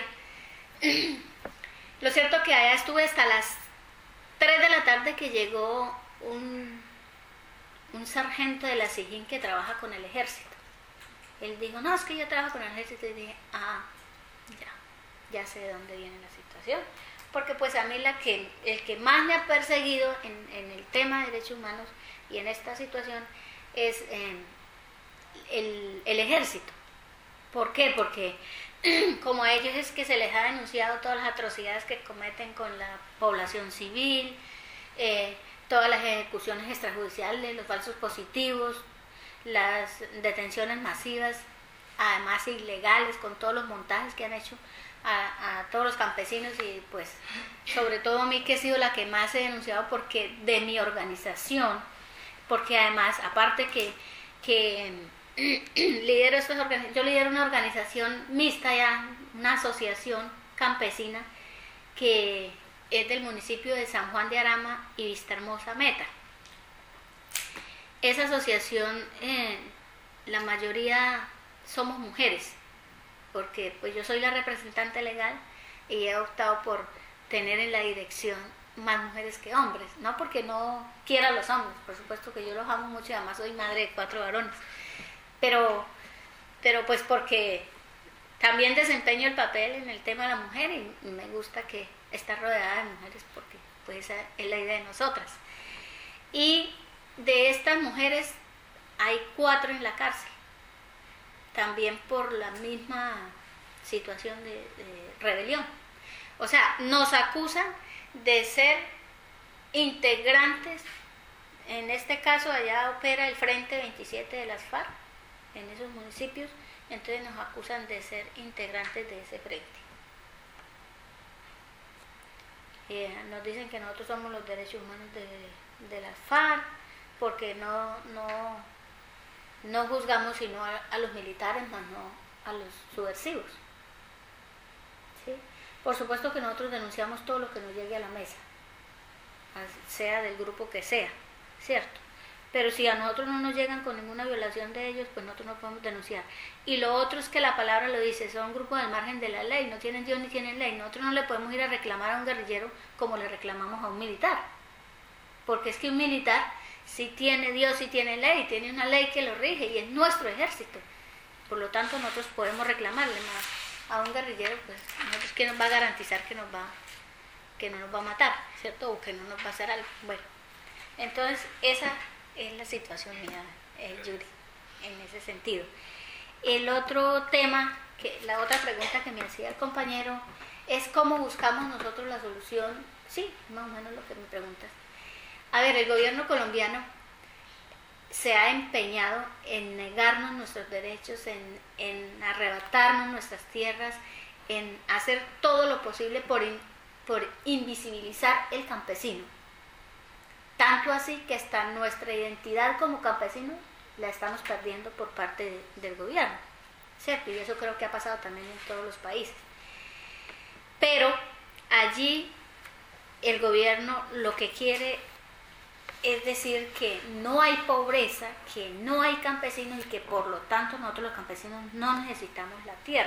Lo cierto que allá estuve hasta las 3 de la tarde que llegó un sargento de la SIJIN que trabaja con el ejército. Él dijo, no, es que yo trabajo con el ejército. Y dije, ya sé de dónde viene la situación. Porque pues a mí el que más me ha perseguido en el tema de derechos humanos y en esta situación es el ejército. ¿Por qué? Porque como a ellos es que se les ha denunciado todas las atrocidades que cometen con la población civil, todas las ejecuciones extrajudiciales, los falsos positivos, las detenciones masivas, además ilegales, con todos los montajes que han hecho a todos los campesinos, y pues sobre todo a mí, que he sido la que más he denunciado porque de mi organización, porque además, aparte que lidero estas organizaciones, yo lidero una organización mixta ya, una asociación campesina que es del municipio de San Juan de Arama y Vistahermosa Meta. Esa asociación, la mayoría somos mujeres, porque pues yo soy la representante legal y he optado por tener en la dirección más mujeres que hombres, no porque no quiera a los hombres, por supuesto que yo los amo mucho y además soy madre de 4 varones, pero pues porque también desempeño el papel en el tema de la mujer y me gusta que estar rodeada de mujeres, porque pues esa es la idea de nosotras. Y de estas mujeres hay 4 en la cárcel, también por la misma situación de rebelión. O sea, nos acusan de ser integrantes, en este caso allá opera el Frente 27 de las FARC, en esos municipios, entonces nos acusan de ser integrantes de ese frente. Nos dicen que nosotros somos los derechos humanos de las FARC, porque no juzgamos sino a los militares, más no a los subversivos. ¿Sí? Por supuesto que nosotros denunciamos todo lo que nos llegue a la mesa, sea del grupo que sea, ¿cierto? Pero si a nosotros no nos llegan con ninguna violación de ellos, pues nosotros no podemos denunciar. Y lo otro es que la palabra lo dice, son grupos al margen de la ley, no tienen Dios ni tienen ley. Nosotros no le podemos ir a reclamar a un guerrillero como le reclamamos a un militar, porque es que un militar sí tiene Dios, sí tiene ley, tiene una ley que lo rige y es nuestro ejército. Por lo tanto, nosotros podemos reclamarle más a un guerrillero, pues nosotros, ¿qué nos va a garantizar que no nos va a matar, ¿cierto? O que no nos va a hacer algo. Bueno, entonces esa es la situación mía, Yuri, en ese sentido. El otro tema, la otra pregunta que me hacía el compañero, es cómo buscamos nosotros la solución. Sí, más o menos lo que me preguntas. A ver, el gobierno colombiano se ha empeñado en negarnos nuestros derechos, en arrebatarnos nuestras tierras, en hacer todo lo posible por invisibilizar el campesino. Tanto así que hasta nuestra identidad como campesinos la estamos perdiendo por parte del gobierno, ¿cierto? Y eso creo que ha pasado también en todos los países. Pero allí el gobierno lo que quiere es decir que no hay pobreza, que no hay campesinos y que por lo tanto nosotros los campesinos no necesitamos la tierra.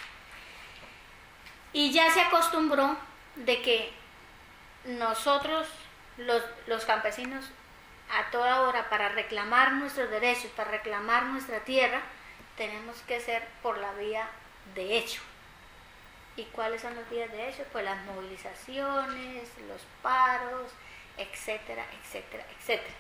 Y ya se acostumbró de que nosotros, los campesinos, a toda hora, para reclamar nuestros derechos, para reclamar nuestra tierra, tenemos que ser por la vía de hecho. ¿Y cuáles son las vías de hecho? Pues las movilizaciones, los paros, etcétera, etcétera, etcétera.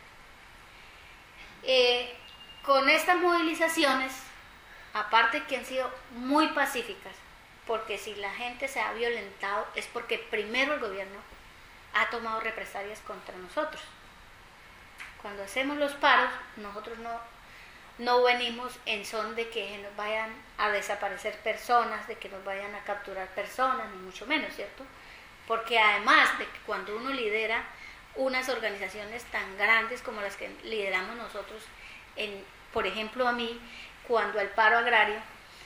Con estas movilizaciones, aparte que han sido muy pacíficas, porque si la gente se ha violentado es porque primero el gobierno ha tomado represalias contra nosotros. Cuando hacemos los paros, nosotros no venimos en son de que nos vayan a desaparecer personas, de que nos vayan a capturar personas, ni mucho menos, ¿cierto? Porque además de que cuando uno lidera unas organizaciones tan grandes como las que lideramos nosotros. Por ejemplo, a mí, cuando el paro agrario,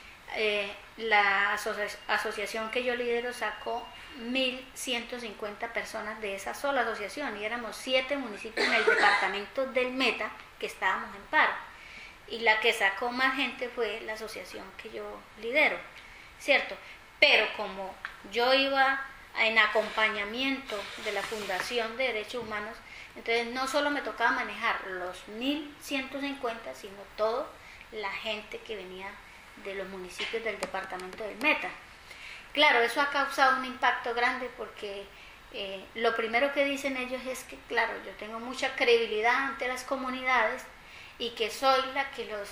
la asociación que yo lidero sacó 1.150 personas de esa sola asociación, y éramos 7 municipios en el departamento del Meta que estábamos en paro, y la que sacó más gente fue la asociación que yo lidero, ¿cierto? Pero como yo iba en acompañamiento de la Fundación de Derechos Humanos, entonces no solo me tocaba manejar los 1.150, sino toda la gente que venía de los municipios del departamento del Meta. Claro, eso ha causado un impacto grande porque lo primero que dicen ellos es que, claro, yo tengo mucha credibilidad ante las comunidades y que soy la que los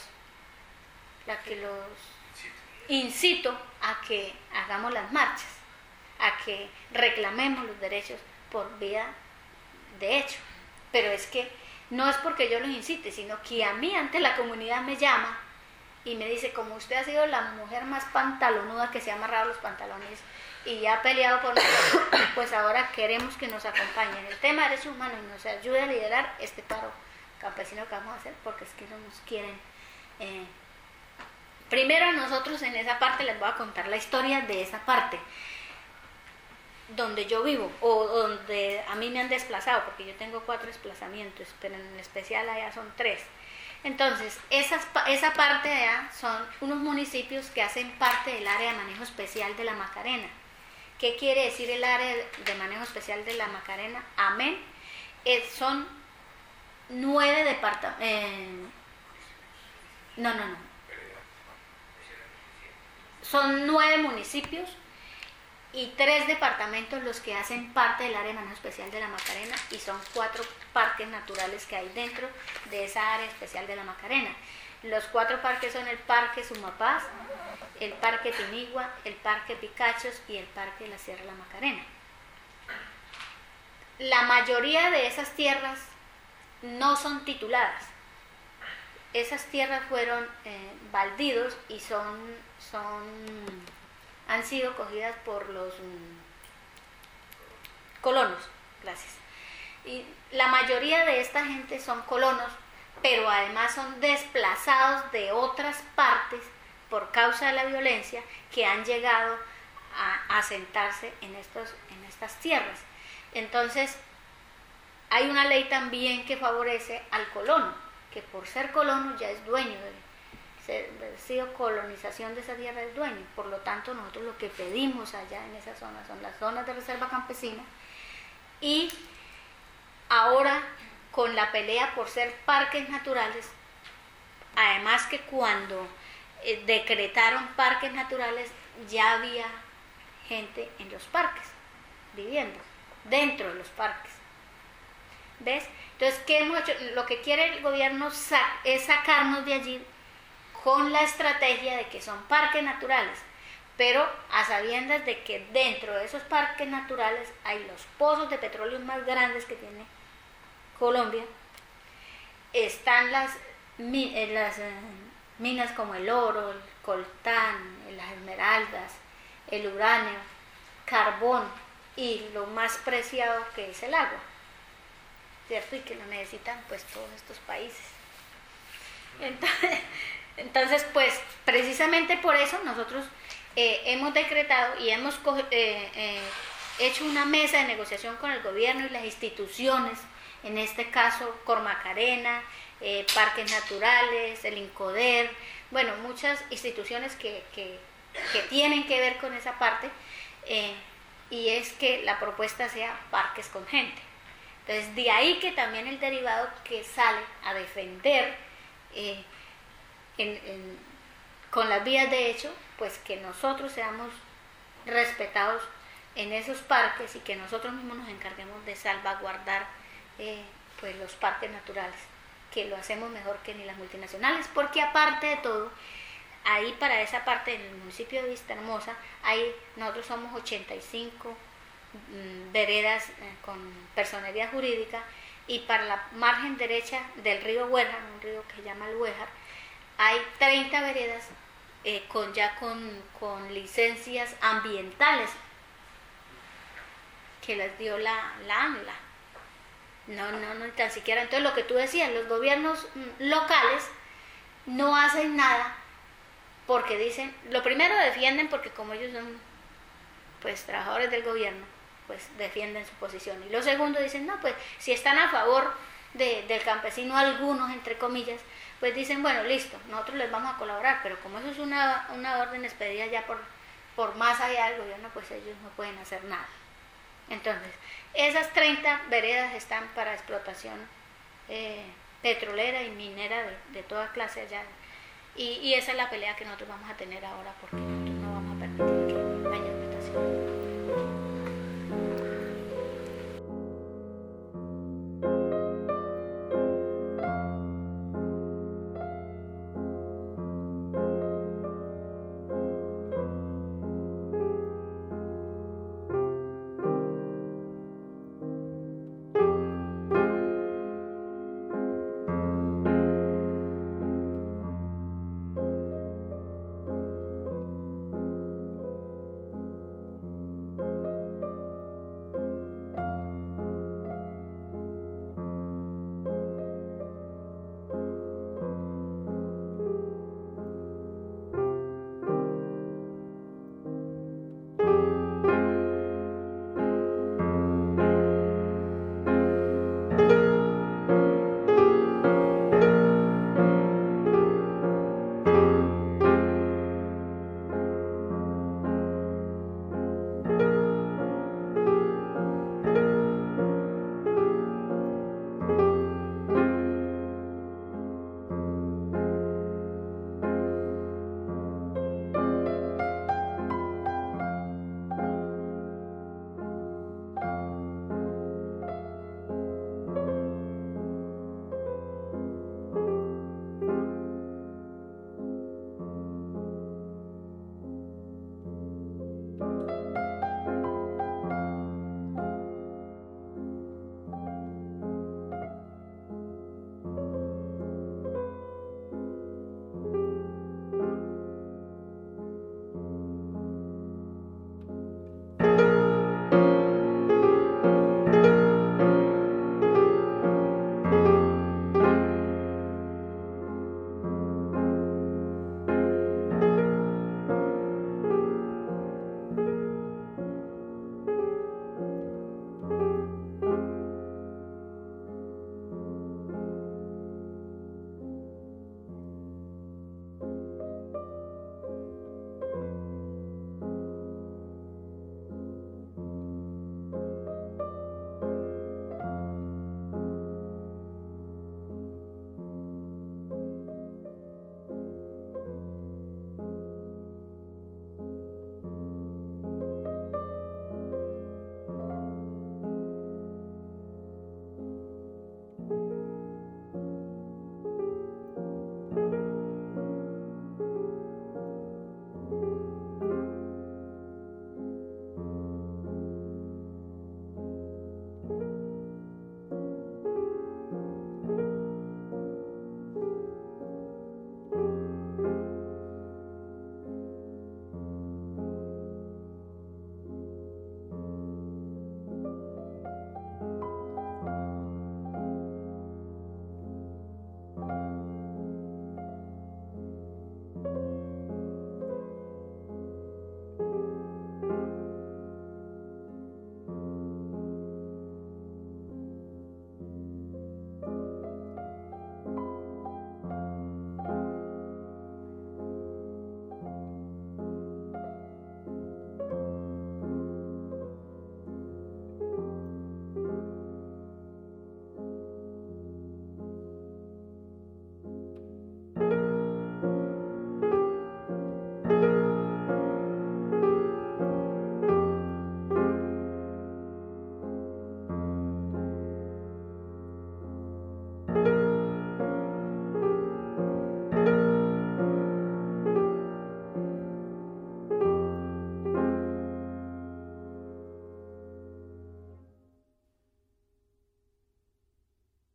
incito a que hagamos las marchas, a que reclamemos los derechos por vía de hecho. Pero es que no es porque yo los incite, sino que a mí ante la comunidad me llama y me dice, como usted ha sido la mujer más pantalonuda que se ha amarrado los pantalones y ha peleado por nosotros, pues ahora queremos que nos acompañe en el tema de derechos humanos y nos ayude a liderar este paro campesino que vamos a hacer, porque es que no nos quieren. Primero nosotros en esa parte les voy a contar la historia de esa parte donde yo vivo o donde a mí me han desplazado, porque yo tengo 4 desplazamientos, pero en especial allá son 3. Entonces, esa parte de allá son unos municipios que hacen parte del área de manejo especial de la Macarena. ¿Qué quiere decir el área de manejo especial de la Macarena? Amén. Son 9 departamentos. Son 9 municipios y 3 departamentos los que hacen parte del área de manejo especial de la Macarena, y son 4 parques naturales que hay dentro de esa área especial de la Macarena. Los 4 parques son el Parque Sumapaz, el Parque Tinigua, el Parque Picachos y el Parque de la Sierra de la Macarena. La mayoría de esas tierras no son tituladas. Esas tierras fueron baldíos y han sido cogidas por los colonos. Gracias. Y la mayoría de esta gente son colonos, pero además son desplazados de otras partes por causa de la violencia, que han llegado a asentarse en estas tierras. Entonces, hay una ley también que favorece al colono, que por ser colono ya es dueño de sido colonización de esa tierra, es dueño. Por lo tanto, nosotros lo que pedimos allá en esa zona son las zonas de reserva campesina, y ahora con la pelea por ser parques naturales, además que cuando decretaron parques naturales ya había gente en los parques viviendo dentro de los parques. ¿Ves? Entonces, ¿qué hemos hecho? Lo que quiere el gobierno es sacarnos de allí con la estrategia de que son parques naturales, pero a sabiendas de que dentro de esos parques naturales hay los pozos de petróleo más grandes que tiene Colombia, están las minas como el oro, el coltán, las esmeraldas, el uranio, carbón y lo más preciado que es el agua, ¿cierto? Y que lo necesitan pues todos estos países. Entonces, pues precisamente por eso nosotros hemos decretado y hemos hecho una mesa de negociación con el gobierno y las instituciones, en este caso Cormacarena, Parques Naturales, el INCODER, bueno, muchas instituciones que tienen que ver con esa parte, y es que la propuesta sea parques con gente. Entonces, de ahí que también el derivado que sale a defender con las vías de hecho, pues que nosotros seamos respetados en esos parques y que nosotros mismos nos encarguemos de salvaguardar pues los parques naturales, que lo hacemos mejor que ni las multinacionales, porque aparte de todo, ahí para esa parte en el municipio de Vistahermosa, nosotros somos 85 veredas con personería jurídica, y para la margen derecha del río Huéjar, un río que se llama el Huéjar, hay 30 veredas con licencias ambientales que las dio la ANLA. No, ni tan siquiera. Entonces lo que tú decías, los gobiernos locales no hacen nada porque dicen, lo primero defienden porque como ellos son pues trabajadores del gobierno, pues defienden su posición. Y lo segundo dicen, no, pues si están a favor del campesino, algunos entre comillas, pues dicen, bueno, listo, nosotros les vamos a colaborar, pero como eso es una orden expedida ya por más allá del gobierno, pues ellos no pueden hacer nada. Entonces, esas 30 veredas están para explotación petrolera y minera de toda clase allá. Y esa es la pelea que nosotros vamos a tener ahora, porque nosotros no vamos a permitir.